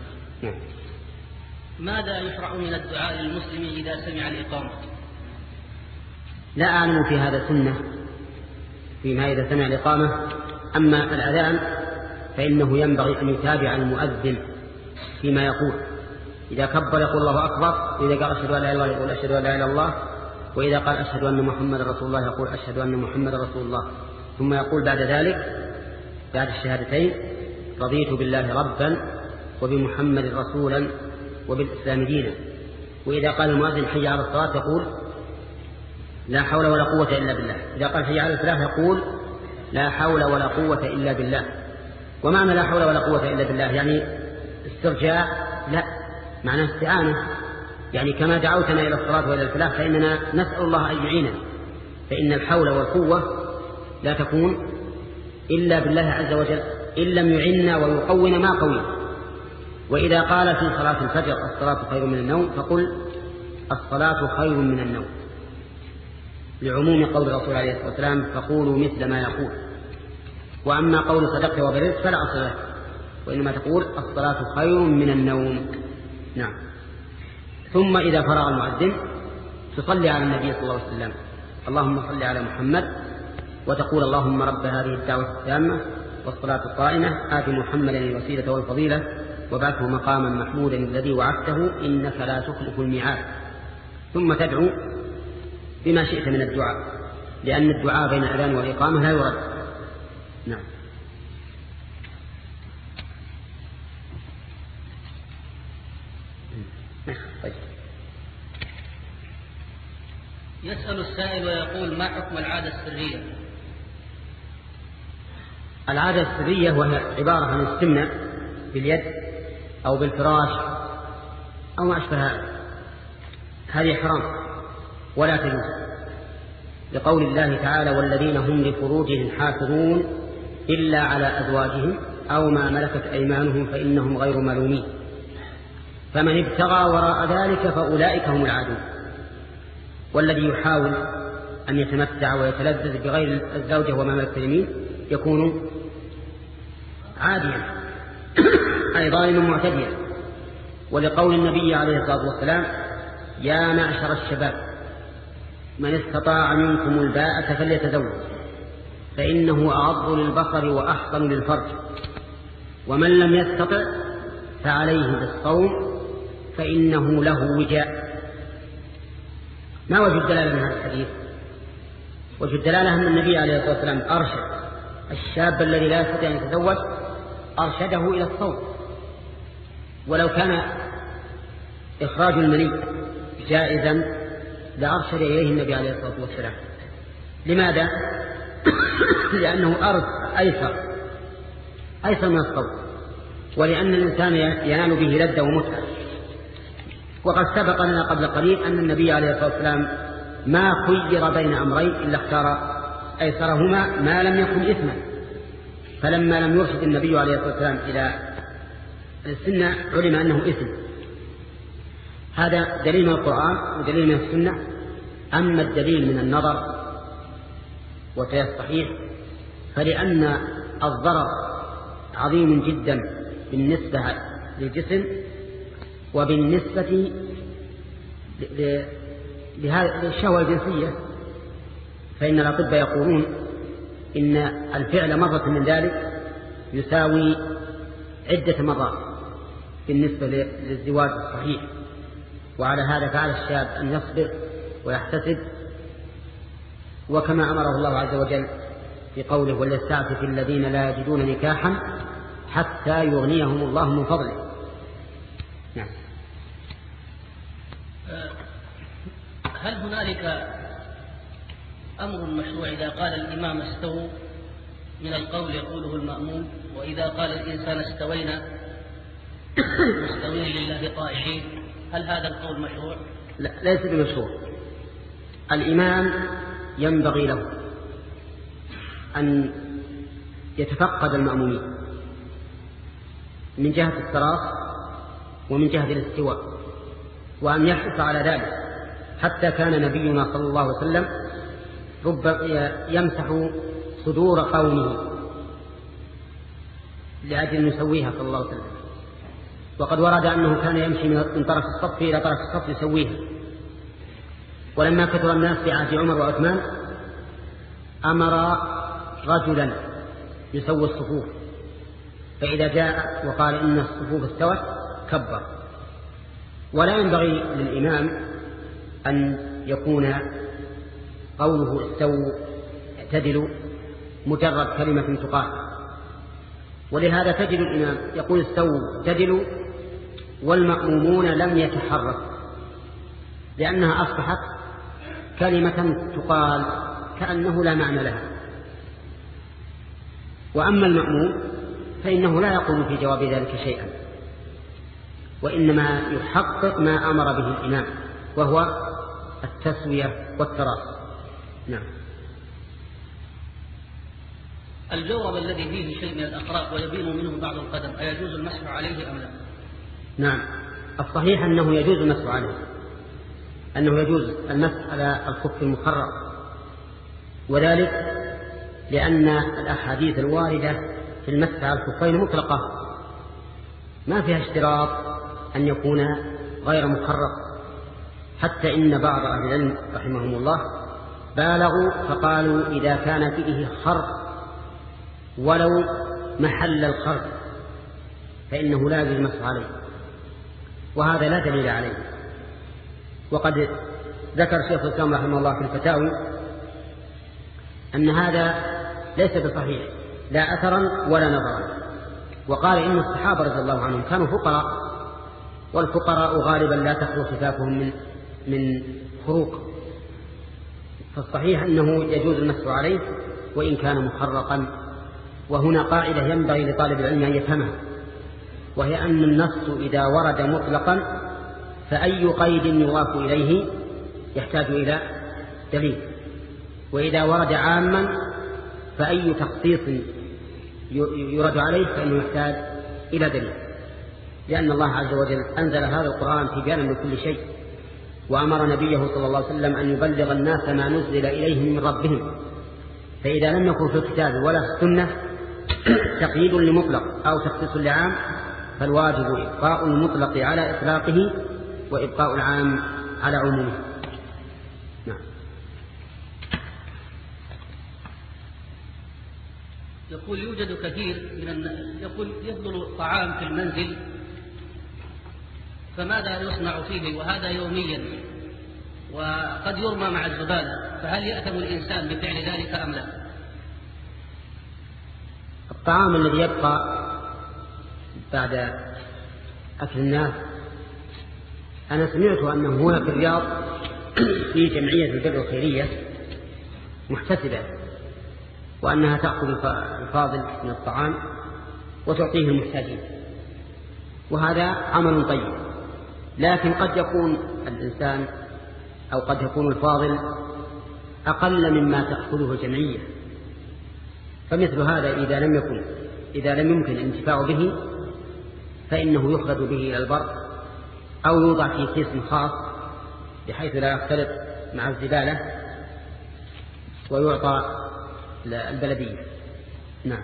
ماذا يشرع من الدعاء للمسلم إذا سمع الإقامة؟ لا أعلم في هذا سنة فيما إذا سمع الإقامة. أما الأذان فإنه ينبغي أن يتابع المؤذن فيما يقول، إذا كبر يقول الله أكبر، وإذا قال أشهد أن لا إله إلا الله يقول أشهد أن لا إله إلا الله، وإذا قال أشهد أن محمد رسول الله يقول أشهد أن محمد رسول الله، ثم يقول بعد ذلك بعد الشهادتين: رضيت بالله ربا وبمحمد رسولا وبالإسلام دينا. وإذا قال المؤذن حي على الصلاة يقول: لا حول ولا قوة إلا بالله. إذا قال حي على الفلاح يقول: لا حول ولا قوة إلا بالله. ومعنى لا حول ولا قوة إلا بالله يعني استرجاع؟ لا، معنى استعانة، يعني كما دعوتنا إلى الصلاة وإلى الفلاح فإننا نسأل الله أن يعيننا، فإن الحول والقوة لا تكون إلا بالله عز وجل، إن لم يعنا ويقونا ما قوينا. وإذا قال في صلاة الفجر: الصلاة خير من النوم، فقل: الصلاة خير من النوم، لعموم قول الرسول عليه الصلاة والسلام: فقولوا مثل ما يقول. وأما قول صدقت وبررت فلا أصل له، وإنما تقول: الصلاة خير من النوم. نعم. ثم إذا فرغ المؤذن تصلي على النبي صلى الله عليه وسلم: اللهم صل على محمد، وتقول: اللهم رب هذه الدعوة التامة والصلاة القائمة آت محمدا الوسيلة والفضيلة وبعثه مقاما محمودا الذي وعدته إنك لا تخلف الميعاد. ثم تدعو بما شئت من الدعاء، لأن الدعاء بين الأذان والإقامة لا يرد. نعم. طيب. يسأل السائل ويقول: ما حكم العادة السرية؟ العادة السرية وهي عبارة عن الاستمناء باليد أو بالفراش أو ما أشبه هذه حرام ولا تجوز، لقول الله تعالى: والذين هم لفروجهم حافظون إلا على أزواجهم أو ما ملكت أيمانهم فإنهم غير ملومين، فمن ابتغى وراء ذلك فأولئك هم العادون. والذي يحاول أن يتمتع ويتلذذ بغير الزوجة وما ملكت اليمين يكون عاديا أي ظالما معتديا، ولقول النبي عليه الصلاة والسلام: يا معشر الشباب من استطاع منكم الباءة فليتزوج فإنه أغض للبصر وأحصن للفرج، ومن لم يستطع فعليه بالصوم فإنه له وجاء. ما وجه الدلالة من هذا الحديث؟ وجه الدلالة أن النبي عليه الصلاة والسلام أرشد الشاب الذي لا يستطيع أن يتزوج، أرشده إلى الصوم، ولو كان إخراج المني جائزا لأرشد إليه النبي عليه الصلاة والسلام. لماذا؟ لأنه أرض أيسر من الصوت، ولأن الإنسان ينال به لذة ومتعة. وقد سبق لنا قبل قليل أن النبي عليه الصلاة والسلام ما خير بين أمرين إلا اختار أيسرهما ما لم يكن إثما، فلما لم يرشد النبي عليه الصلاة والسلام إلى السنة علم أنه إثم. هذا دليل من القرآن ودليل من السنة. أما الدليل من النظر وفي الصحيح فلأن الضرر عظيم جدا بالنسبة للجسم وبالنسبة للشهوة الجنسية، فإن الأطباء يقولون إن الفعل مرة من ذلك يساوي عدة مرات بالنسبة للزواج الصحيح. وعلى هذا فعل الشاب أن يصبر ويحتسب، وكما أمره الله عز وجل في قوله وليستعفف الذين لا يجدون نكاحا حتى يغنيهم الله من فضله. نعم. هل هنالك أمر مشروع إذا قال الإمام استووا من القول يقوله المأموم، وإذا قال الإنسان استوينا مستوين لله طائعين، هل هذا القول مشروع؟ لا، ليس بمشروع. الإمام ينبغي له أن يتفقد المأمومين من جهة الصراط ومن جهة الاستواء، وأن يحرص على ذلك، حتى كان نبينا صلى الله عليه وسلم يمسح صدور قومه لأجل أن يسويها صلى الله عليه وسلم. وقد ورد أنه كان يمشي من طرف الصف إلى طرف الصف يسويها. ولما كثر الناس في عهد عمر وعثمان أمر رجلا يسوي الصفوف، فإذا جاء وقال إن الصفوف استوت كبر. ولا ينبغي للإمام أن يكون قوله استووا اعتدلوا مجرد كلمة تقال، ولهذا تجد الإمام يقول استووا اعتدلوا والمأمومون لم يتحركوا، لأنها أصبحت كلمة تقال كأنه لا معنى لها. وأما المأموم فإنه لا يقول في جواب ذلك شيئا، وإنما يحقق ما أمر به الإمام، وهو التسوية والتراص. نعم. الجورب الذي فيه شيء من الأخراق ويبين منه بعض القدم أيجوز المسح عليه أم لا؟ نعم، الصحيح أنه يجوز المسح عليه، أنه يجوز المسح على الخف المخرق، وذلك لأن الأحاديث الواردة في المسح على الخفين مطلقة، ما فيها اشتراط أن يكون غير مخرق. حتى إن بعض أهل العلم رحمهم الله بالغوا فقالوا إذا كان فيه خرق ولو محل الخرق فإنه لا يجوز المسح عليه، وهذا لا دليل عليه. وقد ذكر شيخ الإسلام رحمه الله في الفتاوي أن هذا ليس بصحيح لا أثرا ولا نظرا، وقال إن الصحابة رضي الله عنهم كانوا فقراء، والفقراء غالبا لا تخلو خفافهم من خروق، فالصحيح أنه يجوز المسح عليه وإن كان مخرقا. وهنا قاعدة ينبغي لطالب العلم أن يفهمها، وهي أن النص إذا ورد مطلقا فأي قيد يضاف إليه يحتاج إلى دليل، وإذا ورد عاما فأي تخصيص يرد عليه فإنه يحتاج إلى دليل، لأن الله عز وجل أنزل هذا القرآن تبيانا لكل شيء، وأمر نبيه صلى الله عليه وسلم أن يبلغ الناس ما نزل إليهم من ربهم. فإذا لم يكن في الكتاب ولا في السنة تقييد لمطلق أو تخصيص لعام، فالواجب إبقاء المطلق على إطلاقه وإبقاء العام على عمومه. نعم. يقول يوجد كثير يقول يفضل الطعام في المنزل، فماذا يصنع فيه وهذا يوميا، وقد يرمى مع الزبالة، فهل يأثم الإنسان بفعل ذلك أم لا؟ الطعام الذي يبقى بعد أكل الناس، أنا سمعت أنه هنا في الرياض في جمعية البر الخيرية محتسبة وأنها تأخذ الفاضل من الطعام وتعطيه المحتاجين، وهذا عمل طيب. لكن قد يكون الإنسان أو قد يكون الفاضل أقل مما تأخذه الجمعية، فمثل هذا إذا لم يمكن الانتفاع به فإنه يخرج به إلى البر أو يوضع في كيس خاص بحيث لا يختلط مع الزبالة ويعطى البلدية. نعم.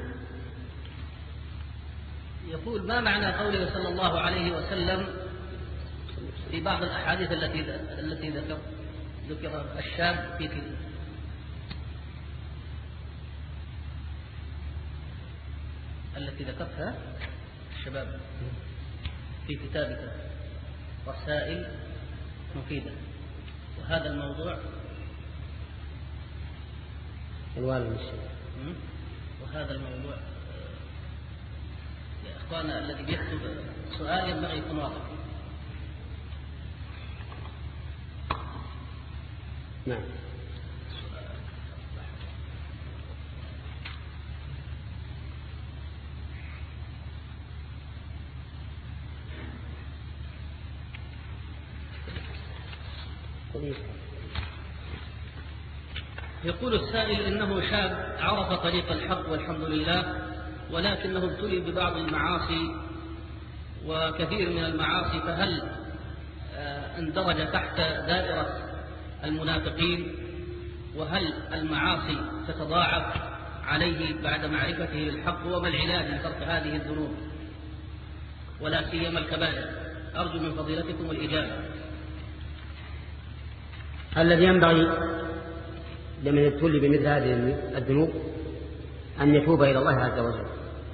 يقول: ما معنى قوله صلى الله عليه وسلم في بعض الأحاديث التي ذكر الشاب في التي ذكرتها الشباب في كتابك رسائل مفيدة، وهذا الموضوع وهذا الموضوع يا إخوانا الذي بيكتب سؤال ينبغي يكون واضح. نعم. يقول السائل: إنه شاب عرف طريق الحق والحمد لله، ولكنه ابتلي ببعض المعاصي وكثير من المعاصي، فهل اندرج تحت دائرة المنافقين؟ وهل المعاصي تتضاعف عليه بعد معرفته للحق؟ وما العلاج لترك هذه الذنوب ولا سيما الكبائر؟ أرجو من فضيلتكم الإجابة. الذي ينبغي لمن يبتلي بمثل هذه الذنوب أن يتوب إلى الله عز وجل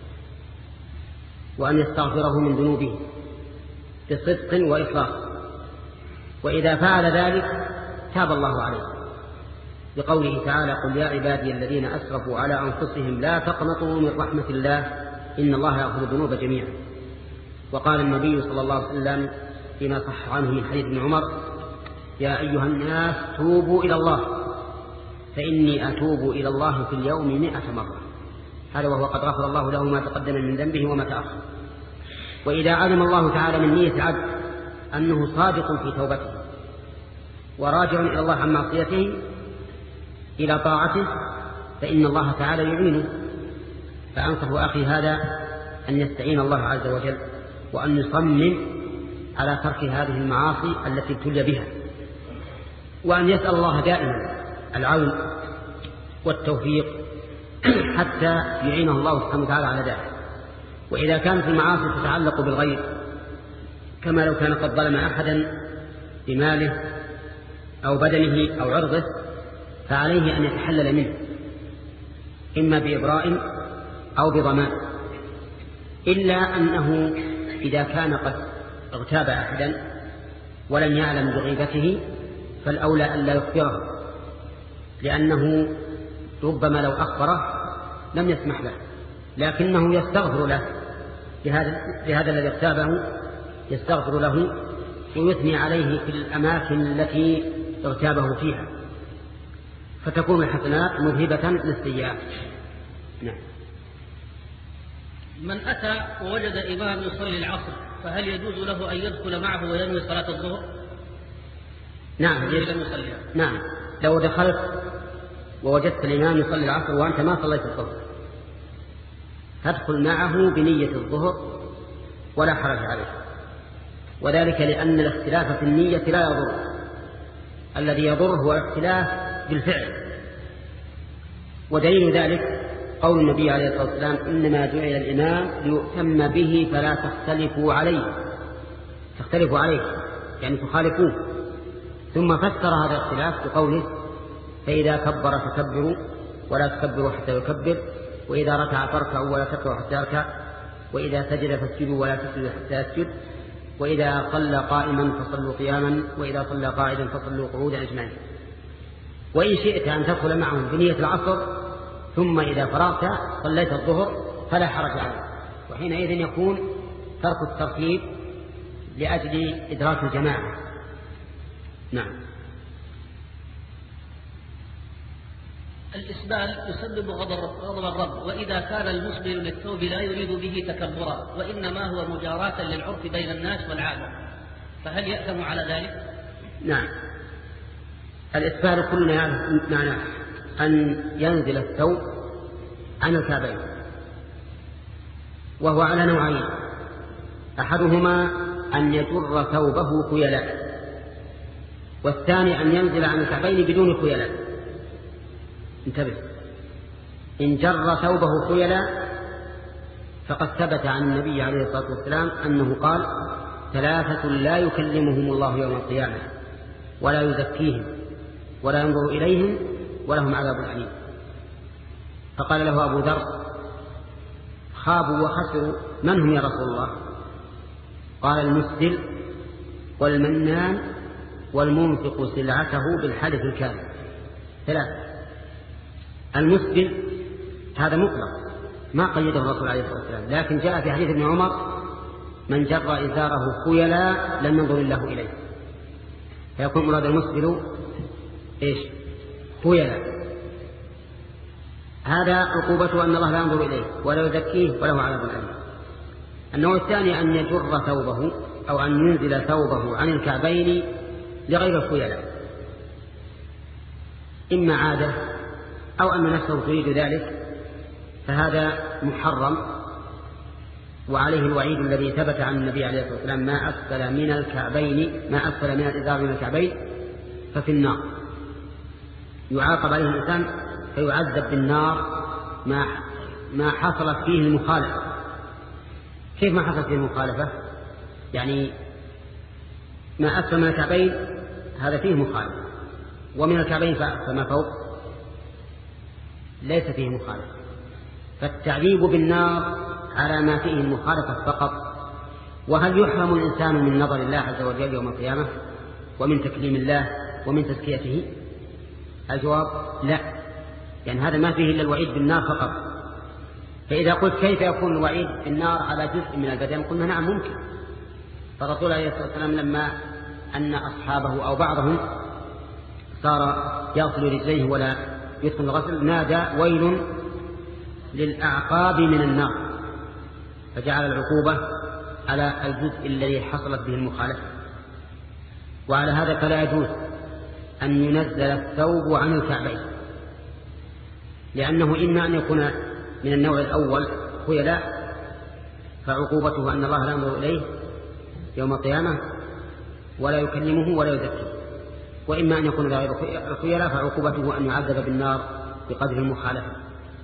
وأن يستغفره من ذنوبه بصدق وإخلاص، وإذا فعل ذلك تاب الله عليه بقوله تعالى: قل يا عبادي الذين أسرفوا على أنفسهم لا تقنطوا من رحمة الله إن الله يغفر الذنوب جميعا. وقال النبي صلى الله عليه وسلم فيما صح عنه من حديث ابن عمر: يا أيها الناس توبوا إلى الله فإني أتوب إلى الله في اليوم 100 مرة. هذا وهو قد غفر الله له ما تقدم من ذنبه وما تأخر. وإذا علم الله تعالى من نية العبد أنه صادق في توبته وراجع إلى الله عن معصيته إلى طاعته فإن الله تعالى يعينه. فأنصح أخي هذا أن يستعين الله عز وجل وأن يصمم على ترك هذه المعاصي التي ابتلي بها، وأن يسأل الله دائما العون والتوفيق حتى يعينه الله سبحانه وتعالى على ذلك. وإذا كانت المعاصي تتعلق بالغير كما لو كان قد ظلم أحدا بماله أو بدنه أو عرضه فعليه أن يتحلل منه إما بإبراء أو بضمان، إلا أنه إذا كان قد اغتاب أحدا ولم يعلم بغيبته فالأولى أن لا يخبره، لأنه ربما لو أخبره لم يسمح له، لكنه يستغفر له لهذا الذي اغتابه، يستغفر له ويثني عليه في الأماكن التي اغتابه فيها، فتكون الحسنات مذهبة للسيئات. نعم. من أتى ووجد إمام يصلي العصر فهل يجوز له أن يدخل معه وينوي صلاة الظهر؟ نعم. لو دخلت ووجدت الإمام يصلي العصر وأنت ما صليت الظهر تدخل معه بنية الظهر ولا حرج عليه، وذلك لأن الاختلاف في النية لا يضر، الذي يضر هو الاختلاف بالفعل. ودليل ذلك قول النبي عليه الصلاة والسلام: إنما جعل الإمام ليؤتم به فلا تختلفوا عليه يعني تخالفوه. ثم فسر هذا الاختلاف بقوله: فإذا كبر فكبروا ولا تكبروا حتى يكبر، وإذا ركع فاركعوا ولا تركعوا حتى يركع، وإذا سجد فاسجدوا ولا تسجدوا حتى يسجد، وإذا صلى قائما فصلوا قياما، وإذا صلى قاعدا فصلوا قعودا أجمعين. وإن شئت أن تدخل معهم بنية العصر ثم إذا فرغت صليت الظهر فلا حرج عليك، وحينئذ يكون ترك الترتيب لأجل إدراك الجماعة. نعم. الإسبال يسبب غضب الرب، وإذا كان المسبل للثوب لا يريد به تكبرا وإنما هو مجاراة للعرف بين الناس والعادة، فهل يأثم على ذلك؟ نعم، الإسبال كلنا يعرف معناه أن ينزل الثوب عن الكعبين، وهو على نوعين: أحدهما أن يجر ثوبه خيلاء، والثاني أن ينزل عن الكعبين بدون خيلاء. انتبه، إن جر ثوبه خيلاء فقد ثبت عن النبي عليه الصلاة والسلام أنه قال: 3 لا يكلمهم الله يوم القيامة ولا يزكيهم ولا ينظر إليهم ولهم عذاب أليم. فقال له أبو ذر: خابوا وخسروا، من هم يا رسول الله؟ قال: المسبل والمنان والمنفق سلعته بالحلف الكاذب. 3. المسبل هذا مطلق ما قيده الرسول عليه الصلاة والسلام، لكن جاء في حديث ابن عمر: من جر إزاره خيلاء لم ينظر الله إليه، فيكون مراد المسبل إيش؟ خيلاء. هذا عقوبته أن الله لا ينظر إليه ولا يزكيه وله عذاب أليم. النوع الثاني أن يجر ثوبه أو أن ينزل ثوبه عن الكعبين لغير الخيلاء، إما عادة أو أن نفسه تريد ذلك، فهذا محرم، وعليه الوعيد الذي ثبت عن النبي عليه الصلاة والسلام: ما أسفل من الكعبين، ما أسفل من الإزار من الكعبين ففي النار. يعاقب عليه الإنسان فيعذب بالنار ما حصلت فيه المخالفة. كيف ما حصلت فيه المخالفة؟ يعني ما أسفل من الكعبين هذا فيه مخالفة، ومن الكعبين فما فوق ليس فيه مخالفة، فالتعذيب بالنار على ما فيه المخالفة فقط. وهل يحرم الإنسان من نظر الله عز وجل يوم القيامة ومن تكليم الله ومن تزكيته؟ الجواب لا، يعني هذا ما فيه إلا الوعيد بالنار فقط. فإذا قلت كيف يكون الوعيد بالنار على جزء من البدن؟ قلنا نعم ممكن. فالرسول عليه الصلاة والسلام لما أن أصحابه أو بعضهم صار يغسل رجليه ولا يدخل الغسل نادى: ويل للأعقاب من النار، فجعل العقوبة على الجزء الذي حصلت به المخالفة. وعلى هذا فلا يجوز أن ينزل الثوب عن الكعبين، لأنه إما أن يكون من النوع الأول خيلاء فعقوبته أن الله لا ينظر إليه يوم القيامة ولا يكلمه ولا يزكيه، وإما أن يكون غير خيلاء فعقوبته أن يعذب بالنار بقدر المخالفة.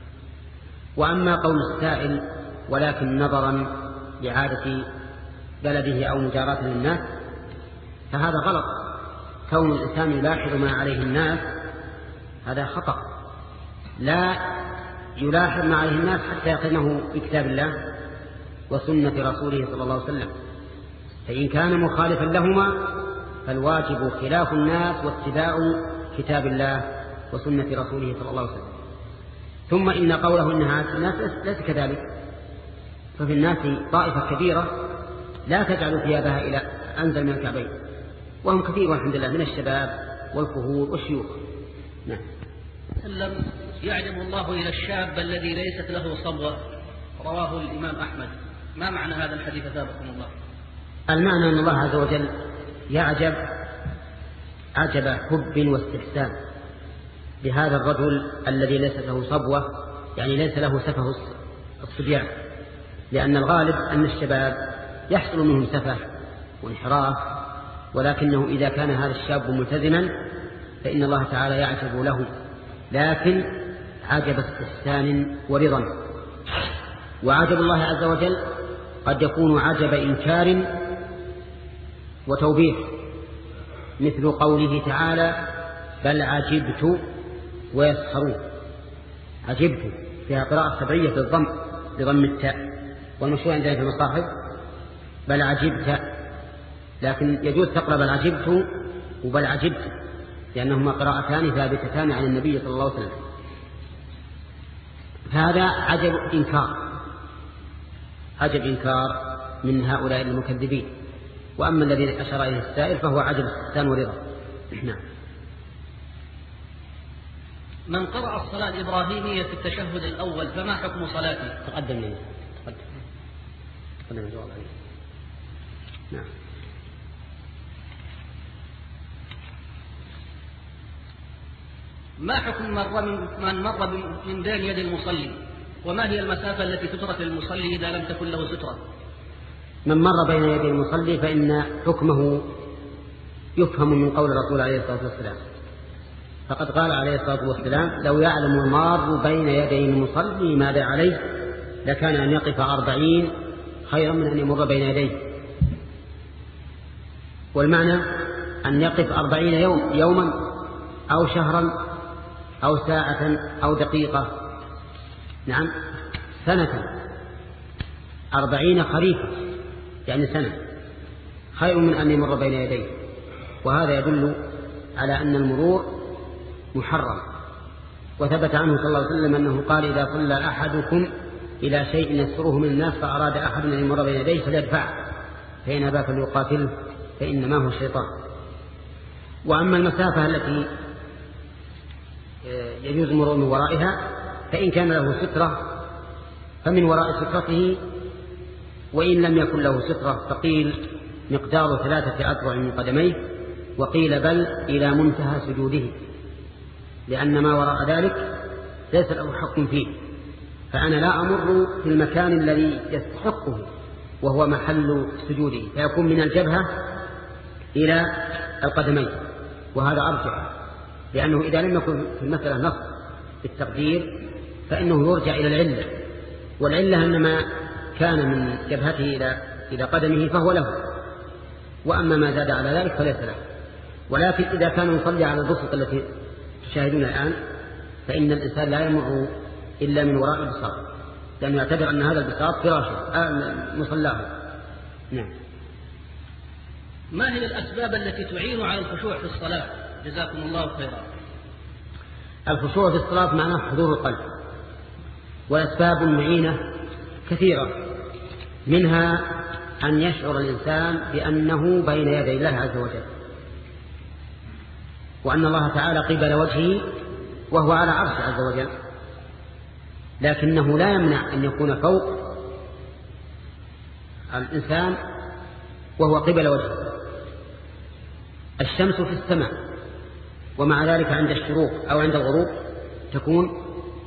وأما قول السائل ولكن نظرا لعادة بلده أو مجاراة للناس فهذا غلط. كون الإنسان يلاحظ ما عليه الناس هذا خطأ، لا يلاحظ ما عليه الناس حتى يقيمه بكتاب الله وسنة رسوله صلى الله عليه وسلم، فإن كان مخالفا لهما فالواجب خلاف الناس واتباع كتاب الله وسنة رسوله صلى الله عليه وسلم. ثم إن قوله إنها الناس ليس كذلك، ففي الناس طائفة كبيرة لا تجعل ثيابها إلى أنزل من الكعبين، وهم كثير والحمد لله من الشباب والكهول والشيوخ. نعم. سلم يعجب الله إلى الشاب الذي ليست له صبوة، رواه الإمام أحمد. ما معنى هذا الحديث ثابتكم الله؟ المعنى أن الله عز وجل يعجب عجب حب واستحسان بهذا الرجل الذي ليس له صبوة، يعني ليس له سفه الصبيان، لأن الغالب أن الشباب يحصل منهم سفه وانحراف، ولكنه إذا كان هذا الشاب ملتزما فإن الله تعالى يعجب له، لكن عجب استحسان ورضا. وعجب الله عز وجل قد يكون عجب إنكار وتوبيخ، مثل قوله تعالى: بل عجبت ويسخرون. عجبت فيها قراءة سبعية بضم التاء، والمشروع عندنا في المصاحف بل عجبت، لكن يجوز تقرأ بل عجبت وبل عجبت، لأنهما قراءتان ثابتتان عن النبي صلى الله عليه وسلم. فهذا عجب إنكار من هؤلاء المكذبين. وأما الذي أشار إليه السائل فهو عجب استحسان ورضا. نعم. من قرأ الصلاة الإبراهيمية في التشهد الأول فما حكم صلاته؟ تقدم لي. تقدم الجواب عليه. نعم. ما حكم من مر من بين يد المصلي؟ وما هي المسافة التي تترك للمصلي إذا لم تكن له سترة؟ من مر بين يدي المصلي فإن حكمه يفهم من قول الرسول عليه الصلاة والسلام، فقد قال عليه الصلاة والسلام: لو يعلم المار بين يدي المصلي ماذا عليه لكان أن يقف 40 خيرا من أن يمر بين يديه. والمعنى أن يقف 40 يوما أو شهرا أو ساعة أو دقيقة، نعم 1 40 خريفا يعني سنة خير من أن يمر بين يديه. وهذا يدل على أن المرور محرم. وثبت عنه صلى الله عليه وسلم أنه قال: إذا صلى أحدكم إلى شيء يستره من الناس فأراد أحد أن يمر بين يديه فليدفعه، فإن أبى فليقاتله فإنما هو الشيطان. وأما المسافة التي يجوز المرور من ورائها فإن كان له سترة فمن وراء سترته، وإن لم يكن له سترة فقيل مقدار 3 أذرع من قدميه، وقيل بل إلى منتهى سجوده، لأن ما وراء ذلك ليس له حق فيه. فأنا لا أمر في المكان الذي يستحقه وهو محل سجوده، فيكون من الجبهة إلى القدمين، وهذا أرجع، لأنه إذا لم يكن في المسألة نص في التقدير فإنه يرجع إلى العلة، والعلة أن ما كان من جبهته إلى قدمه فهو له، وأما ما زاد على ذلك فليس له. ولكن إذا كان يصلي على البسط التي تشاهدون الآن فإن الإنسان لا يمر إلا من وراء البساط، لأنه يعتبر أن هذا البساط فراشه مصلاه. نعم. ما هي الأسباب التي تعين على الخشوع في الصلاة؟ جزاكم الله خيرا. الخشوع في الصلاة معناه حضور القلب، وأسباب معينة كثيرة، منها أن يشعر الإنسان بأنه بين يدي الله عز وجل، وأن الله تعالى قبل وجهه وهو على عرشه عز وجل، لكنه لا يمنع أن يكون فوق الإنسان وهو قبل وجهه. الشمس في السماء، ومع ذلك عند الشروق أو عند الغروب تكون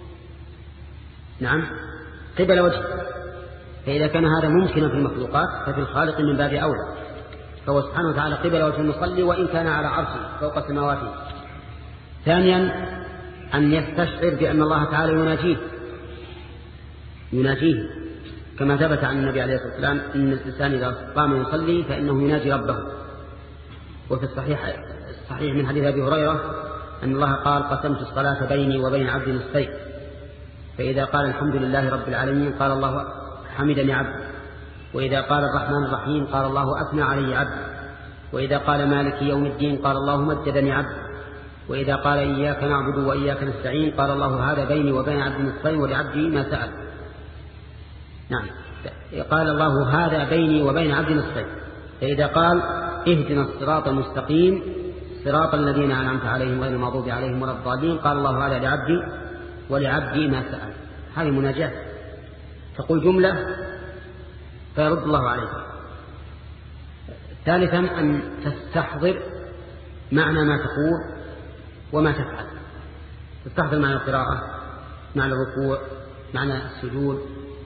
نعم قبل وجهه. فإذا كان هذا ممكنا في المخلوقات ففي الخالق من باب أولى، فهو سبحانه وتعالى قبل وجه المصلي وإن كان على عرشه فوق سماواته. ثانيا أن يستشعر بأن الله تعالى يناجيه كما ثبت عن النبي عليه الصلاة والسلام إن الإنسان إذا قام يصلي فإنه يناجي ربه. وفي الصحيح من حديث أبي هريرة أن الله قال: قسمت الصلاة بيني وبين عبد نصفين، فإذا قال الحمد لله رب العالمين قال الله حمدني عبد، وإذا قال الرحمن الرحيم قال الله أثنى علي عبد، وإذا قال مالك يوم الدين قال الله مجدني عبد، وإذا قال إياك نعبد وإياك نستعين قال الله هذا بيني وبين عبد نصفين ولعبدي ما سأل. نعم، قال الله هذا بيني وبين عبد نصفين. فإذا قال اهدنا الصراط المستقيم صراط الذين أنعمت عليهم غير المغضوب عليهم ولا الضالين قال الله هذا لعبدي ولعبدي ما سأل. هذه مناجاة، تقول جملة فيرد الله عليك. ثالثا أن تستحضر معنى ما تقول وما تفعل، تستحضر معنى القراءة، معنى الركوع، معنى السجود.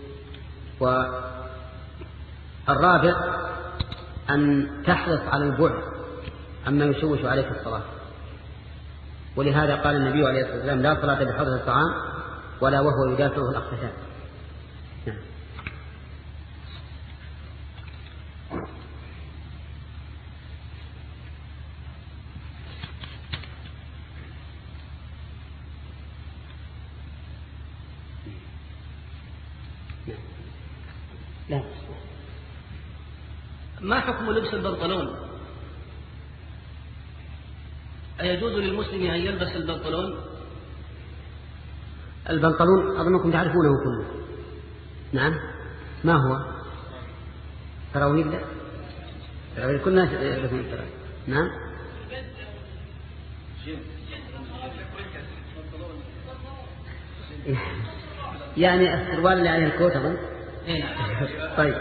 والرابع أن تحرص على البعد عما يشوش عليك الصلاة، ولهذا قال النبي عليه الصلاة والسلام: لا صلاة بحضرة الطعام ولا وهو يدافعه الأخفتان. نعم. لا. ما حكم لبس البنطلون؟ أيجوز للمسلم أن يلبس البنطلون؟ البنطلون أظنكم تعرفونه كله. نعم. ما هو؟ سراويل؟ لا، سراويل كل الناس يلبسون سراويل. نعم. يعني السروال اللي عليه الكوت أظن. طيب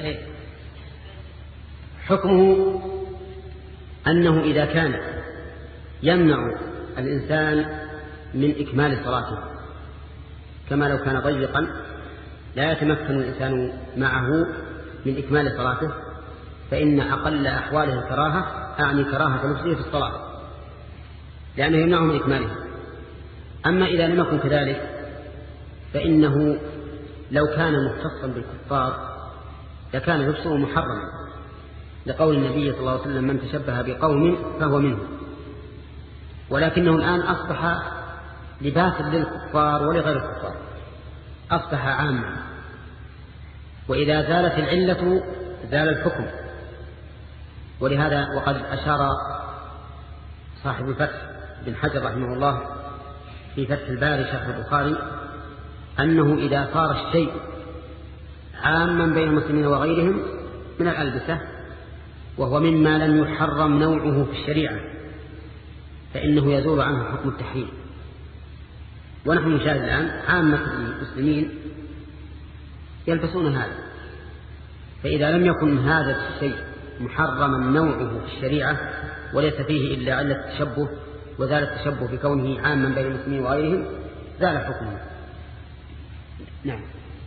حكمه أنه إذا كان يمنع الإنسان من إكمال صلاته كما لو كان ضيقا لا يتمكن الإنسان معه من إكمال صلاته فإن أقل أحواله الكراهة أعني كراهة نفسه في الصلاة لأنه يمنعه من إكمالها. أما إذا لم يكن كذلك فإنه لو كان مختصا بالكفار لكان لبسه محرما لقول النبي صلى الله عليه وسلم من تشبه بقوم فهو منهم، ولكنه الآن أصبح لباسا للكفار ولغير الكفار، أصبح عاما، وإذا زالت العلة زال الحكم. ولهذا وقد أشار صاحب الفتح بن حجر رحمه الله في فتح الباري شرح البخاري أنه إذا صار الشيء عاما بين المسلمين وغيرهم من الألبسة وهو مما لم يحرم نوعه في الشريعة فإنه يزول عنه حكم التحريم. ونحن نشاهد الآن عامة المسلمين يلبسون هذا، فإذا لم يكن هذا الشيء محرما نوعه في الشريعة وليس فيه إلا علة التشبه وزال التشبه بكونه عاما بين المسلمين وغيرهم زال حكمه. نعم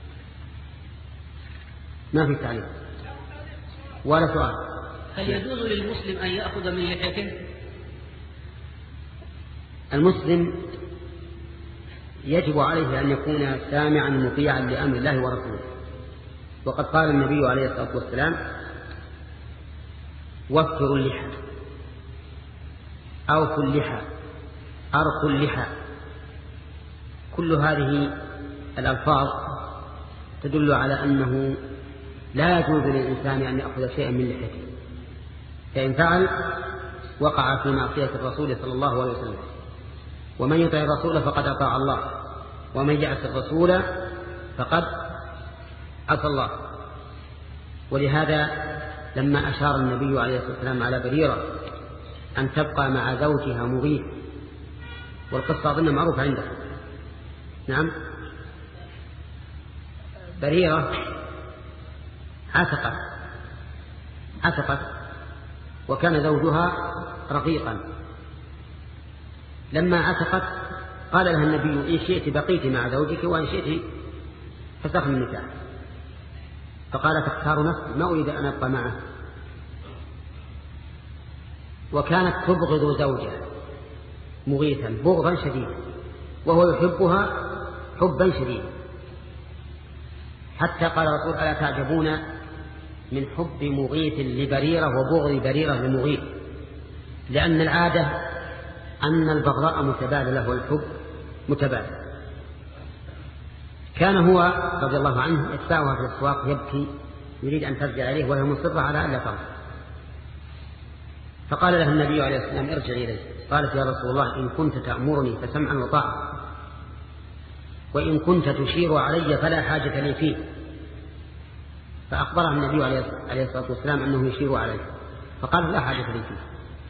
ما في تعليق ولا سؤال. هل يجوز للمسلم أن يأخذ من لحيته؟ المسلم يجب عليه أن يكون سامعا مطيعا لأمر الله ورسوله، وقد قال النبي عليه الصلاة والسلام وفروا اللحى أوفوا اللحى أرخوا اللحى. كل هذه الألفاظ تدل على أنه لا يجوز للإنسان أن يأخذ شيئا من لحيته، فإن فعل وقع في معصية الرسول صلى الله عليه وسلم، ومن يطع الرسول فقد أطاع الله ومن يعص الرسول فقد عصى الله. ولهذا لما أشار النبي عليه الصلاة والسلام على بريرة أن تبقى مع زوجها مغيث، والقصة أظن معروفة عندكم. نعم بريرة عتقت وكان زوجها رقيقا، لما عتقت قال لها النبي إن شئت بقيت مع زوجك وإن شئت فسخ النكاح، فقالت اختار نفسي ما أريد أن أبقى معه، وكانت تبغض زوجها مغيثا بغضا شديدا وهو يحبها حبا شديدا، حتى قال الرسول ألا تعجبون من حب مغيث لبريرة وبغض بريرة لمغيث، لأن العادة أن البغضاء متبادلة والحب متبادل. كان هو رضي الله عنه يتبعها في الأسواق يبكي يريد أن ترجع إليه وهي مصرة على أن لا ترجع، فقال له النبي عليه الصلاة والسلام ارجع إليه. قالت يا رسول الله إن كنت تأمرني فسمعا وطاعة، وإن كنت تشير علي فلا حاجة لي فيه. فأخبرها النبي عليه الصلاة والسلام أنه يشير عليه، فقال لا حاجة لي فيه.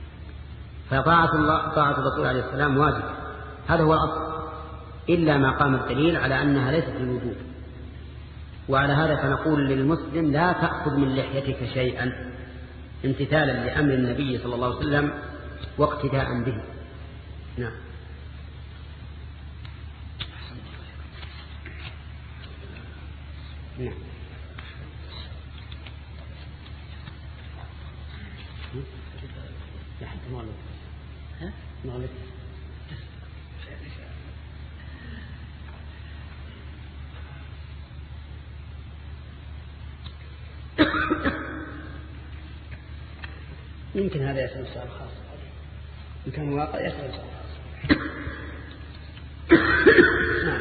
فطاعة الرسول عليه السلام واجب، هذا هو الأصل، إلا ما قام الدليل على أنها ليست للوجوب. وعلى هذا فنقول للمسلم لا تأخذ من لحيتك شيئا امتثالا لأمر النبي صلى الله عليه وسلم واقتداء به. نعم نعم يمكن هذا يسأل سؤال خاص، إن كان واقع يسأل سؤال خاص. نعم.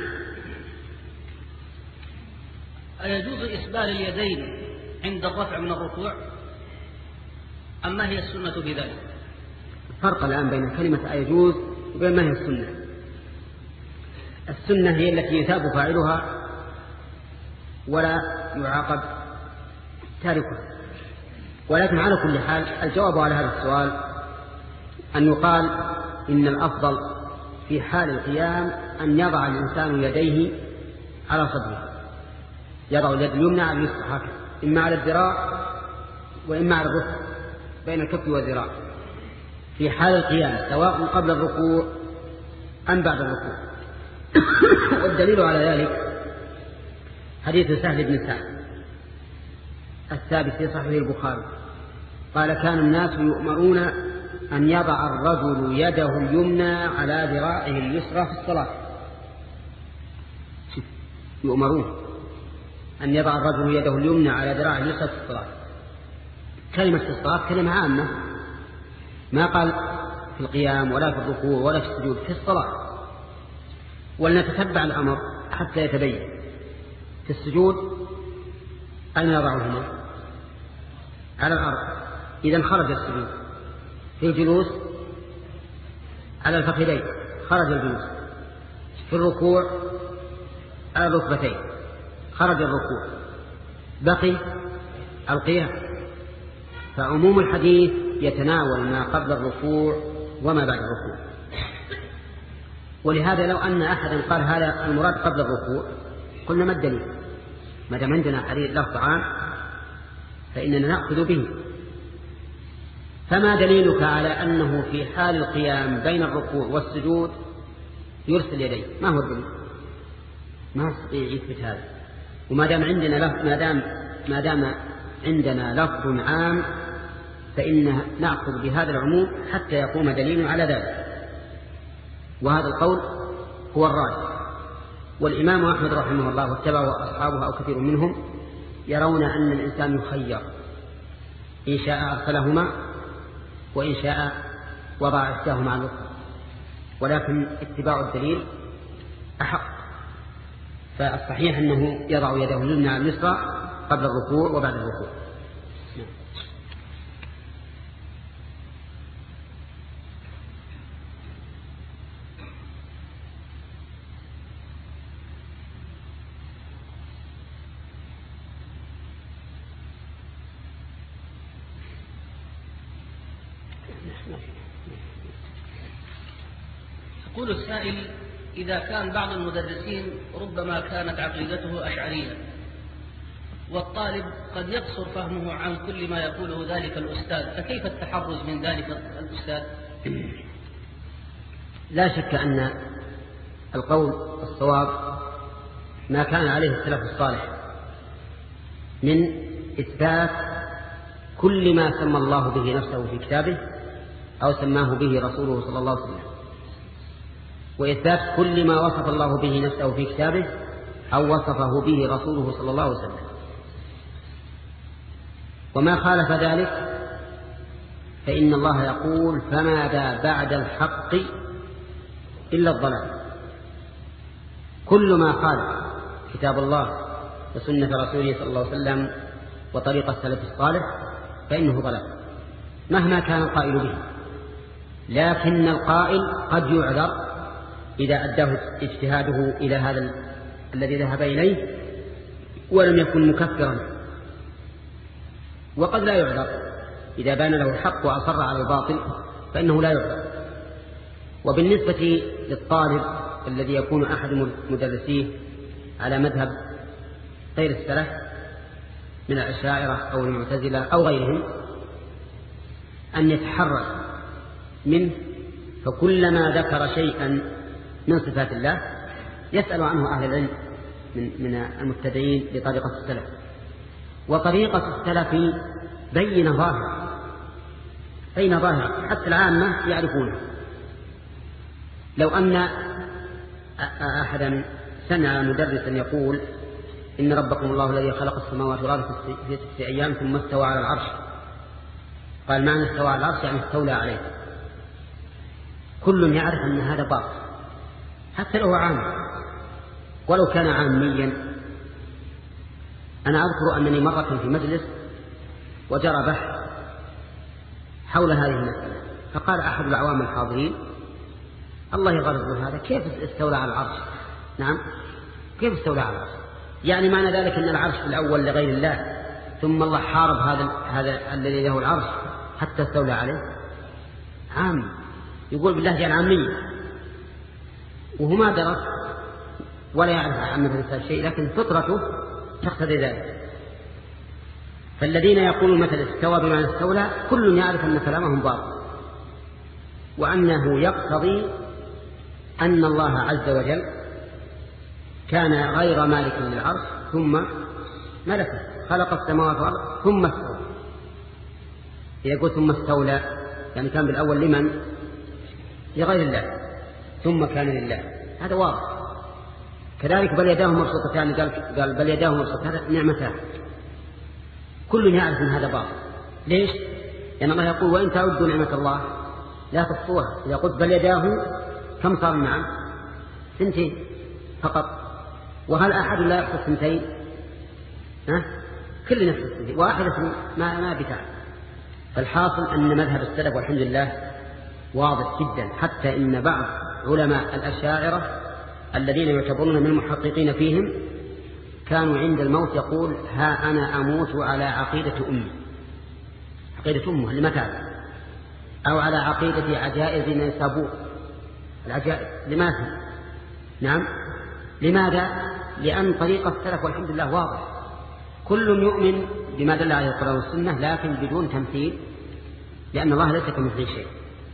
أيجوز إسبال اليدين عند الرفع من الركوع أم ما هي السنة بذلك؟ الفرق الآن بين كلمة أيجوز وبين ما هي السنة. السنة هي التي يثاب فاعلها ولا يعاقب تاركها، ولكن على كل حال الجواب على هذا السؤال أن يقال إن الأفضل في حال القيام أن يضع الإنسان يديه على صدره، يضع اليد اليمنى على اليسرى هكذا، إما على الذراع وإما على الركبة بين الكف والذراع في حال القيام، سواء قبل الركوع أم بعد الركوع. والدليل على ذلك حديث سهل بن سعد الثابت في صحيح البخاري قال: كان الناس يؤمرون أن يضع الرجل يده اليمنى على ذراعه اليسرى في الصلاة. يؤمرون أن يضع الرجل يده اليمنى على ذراعه اليسرى في الصلاة. كلمة في الصلاة كلمة عامة، ما قال في القيام ولا في الركوع ولا في السجود، في الصلاة. ولنتتبع الأمر حتى يتبين. في السجود أين يضعهما؟ على الأرض، إذا خرج السجود. في الجلوس على الفخذين، خرج الجلوس. في الركوع على الركبتين، خرج الركوع. بقي القيام. فعموم الحديث يتناول ما قبل الركوع وما بعد الركوع. ولهذا لو أن أحدا قال هذا المراد قبل الركوع قلنا ما الدليل؟ ما دام عندنا حديث لفظ عام فإننا نأخذ به. فما دليلك على أنه في حال القيام بين الركوع والسجود يرسل يديه؟ ما هو الدليل؟ ما استطيع يثبت هذا. وما دام عندنا لفظ عام فإن نأخذ بهذا العموم حتى يقوم دليل على ذلك. وهذا القول هو الراجح. والإمام أحمد رحمه الله واتبعه أصحابه أو كثير منهم يرون أن الإنسان يخير، إن شاء أرسلهما وإن شاء وضع إحداهما على الأخرى، ولكن اتباع الدليل أحق. فالصحيح أنه يضع يده اليمنى على اليسرى قبل الركوع وبعد الركوع. يقول السائل: إذا كان بعض المدرسين ربما كانت عقيدته أشعرية، والطالب قد يقصر فهمه عن كل ما يقوله ذلك الأستاذ، فكيف التحرز من ذلك الأستاذ؟ لا شك أن القول الصواب ما كان عليه السلف الصالح من إثبات كل ما سمى الله به نفسه في كتابه أو سماه به رسوله صلى الله عليه وسلم، وإثبات كل ما وصف الله به نفسه في كتابه أو وصفه به رسوله صلى الله عليه وسلم. وما خالف ذلك فإن الله يقول: فماذا بعد الحق إلا الضلال. كل ما خالف كتاب الله وسنة رسوله صلى الله عليه وسلم وطريقة السلف الصالح فإنه ضلال مهما كان القائل به. لكن القائل قد يعذر إذا أداه اجتهاده إلى هذا الذي ذهب إليه ولم يكن مكفرا، وقد لا يعذر إذا بان له الحق وأصر على الباطل فإنه لا يعذر. وبالنسبة للطالب الذي يكون أحد مدرسيه على مذهب غير السلف من الأشاعرة أو المعتزلة أو غيرهم أن يتحرز منه، فكلما ذكر شيئا من صفات الله يسأل عنه أهل العلم من المبتدئين بطريقة السلف. وطريقة السلف بين ظاهرة حتى العامة يعرفونه. لو أن أحدا سمع مدرسا يقول: إن ربكم الله الذي خلق السماوات والأرض في 6 أيام ثم استوى على العرش، قال معنى استوى على العرش يعني استولى عليه، كل يعرف أن هذا باطل حتى لو عام ولو كان عاميا. أنا أذكر أنني مرة في مجلس وجرى بحث حول هذه المسألة، فقال أحد العوام الحاضرين: الله يغرض هذا، كيف استولى على العرش؟ نعم، كيف استولى على العرش؟ يعني معنى ذلك أن العرش الأول لغير الله ثم الله حارب هذا الذي له العرش حتى استولى عليه؟ عام، يقول بالله جاء العامية. وهو ما درس ولا يعرف عن مثل شيء، لكن فطرته تقتضي ذلك. فالذين يقولون مثل استوى بمعنى استولى كل يعرف أن كلامهم باطل، وأنه يقتضي أن الله عز وجل كان غير مالك للعرش ثم ملكه، خلق السماوات والأرض ثم استوى. إذا قلت ثم استولى يعني كان بالأول لمن؟ لغير الله، ثم كان لله، هذا واضح. كذلك بل يداه مبسوطتان، قال بل يداه مبسوطتان نعمتان، كل يعرف أن هذا باطل. ليش؟ لأن الله يقول وإن تعدوا نعمة الله لا تحصوها. إذا قلت بل يداه كم صار النعم؟ 2 فقط. وهل أحد لا يحصي 2؟ كل نفس 2 واحدة ما بتاع. فالحاصل أن مذهب السلف والحمد لله واضح جدا، حتى إن بعض علماء الأشاعرة الذين يعتبرون من المحققين فيهم كانوا عند الموت يقول ها أنا أموت على عقيدة أمي، عقيدة أمه لمتى، أو على عقيدة عجائز نيسابور، العجائز. لماذا؟ نعم، لماذا؟ لأن طريق السلف والحمد لله واضح، كل يؤمن بما دل عليه القرآن والسنة لكن بدون تمثيل، لأن الله ليس كمثله شيء.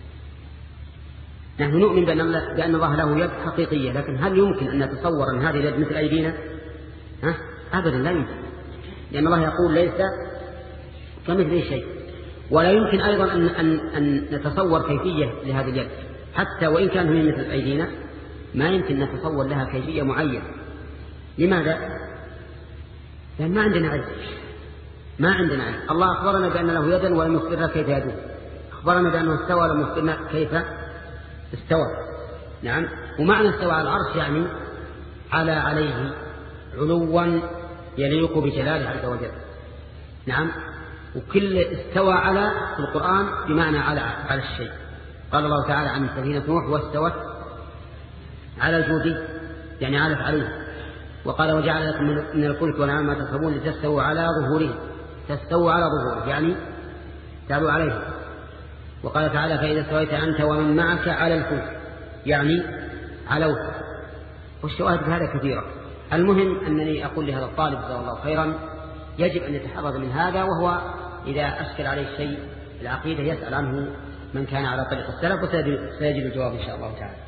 نحن نؤمن بأن الله له يد حقيقية، لكن هل يمكن أن نتصور أن هذه اليد مثل أيدينا؟ أبدا لا يمكن، لأن الله يقول ليس كمثله شيء. ولا يمكن أيضا أن نتصور كيفية لهذه اليد، حتى وإن كان هي مثل أيدينا ما يمكن نتصور لها كيفية معينة. لماذا؟ لأن ما عندنا علم، ما عندنا علم. الله أخبرنا بأن له يدا ولم يخبرنا كيف يده، أخبرنا بأنه استوى ولم يخبرنا كيف استوى. نعم. ومعنى استوى على العرش يعني على عليه علوا يليق بجلاله عز وجل. نعم. وكل استوى على في القرآن بمعنى على الشيء. قال الله تعالى عن سفينة نوح واستوت على الجودي يعني عالت عليه. وقال وجعل لكم من الفلك والأنعام ما تركبون لتستووا على ظهوره، تستووا على ظهوره يعني تعالوا عليه. وقال تعالى فإذا استويت أنت ومن معك على الفلك يعني علوت. والشواهد بهذا كثيرة. المهم أنني أقول لهذا الطالب جزاه الله خيرا يجب أن يتحرز من هذا، وهو إذا أشكل عليه شيء العقيدة يسأل عنه من كان على طريق السلف، وسيجد الجواب إن شاء الله تعالى.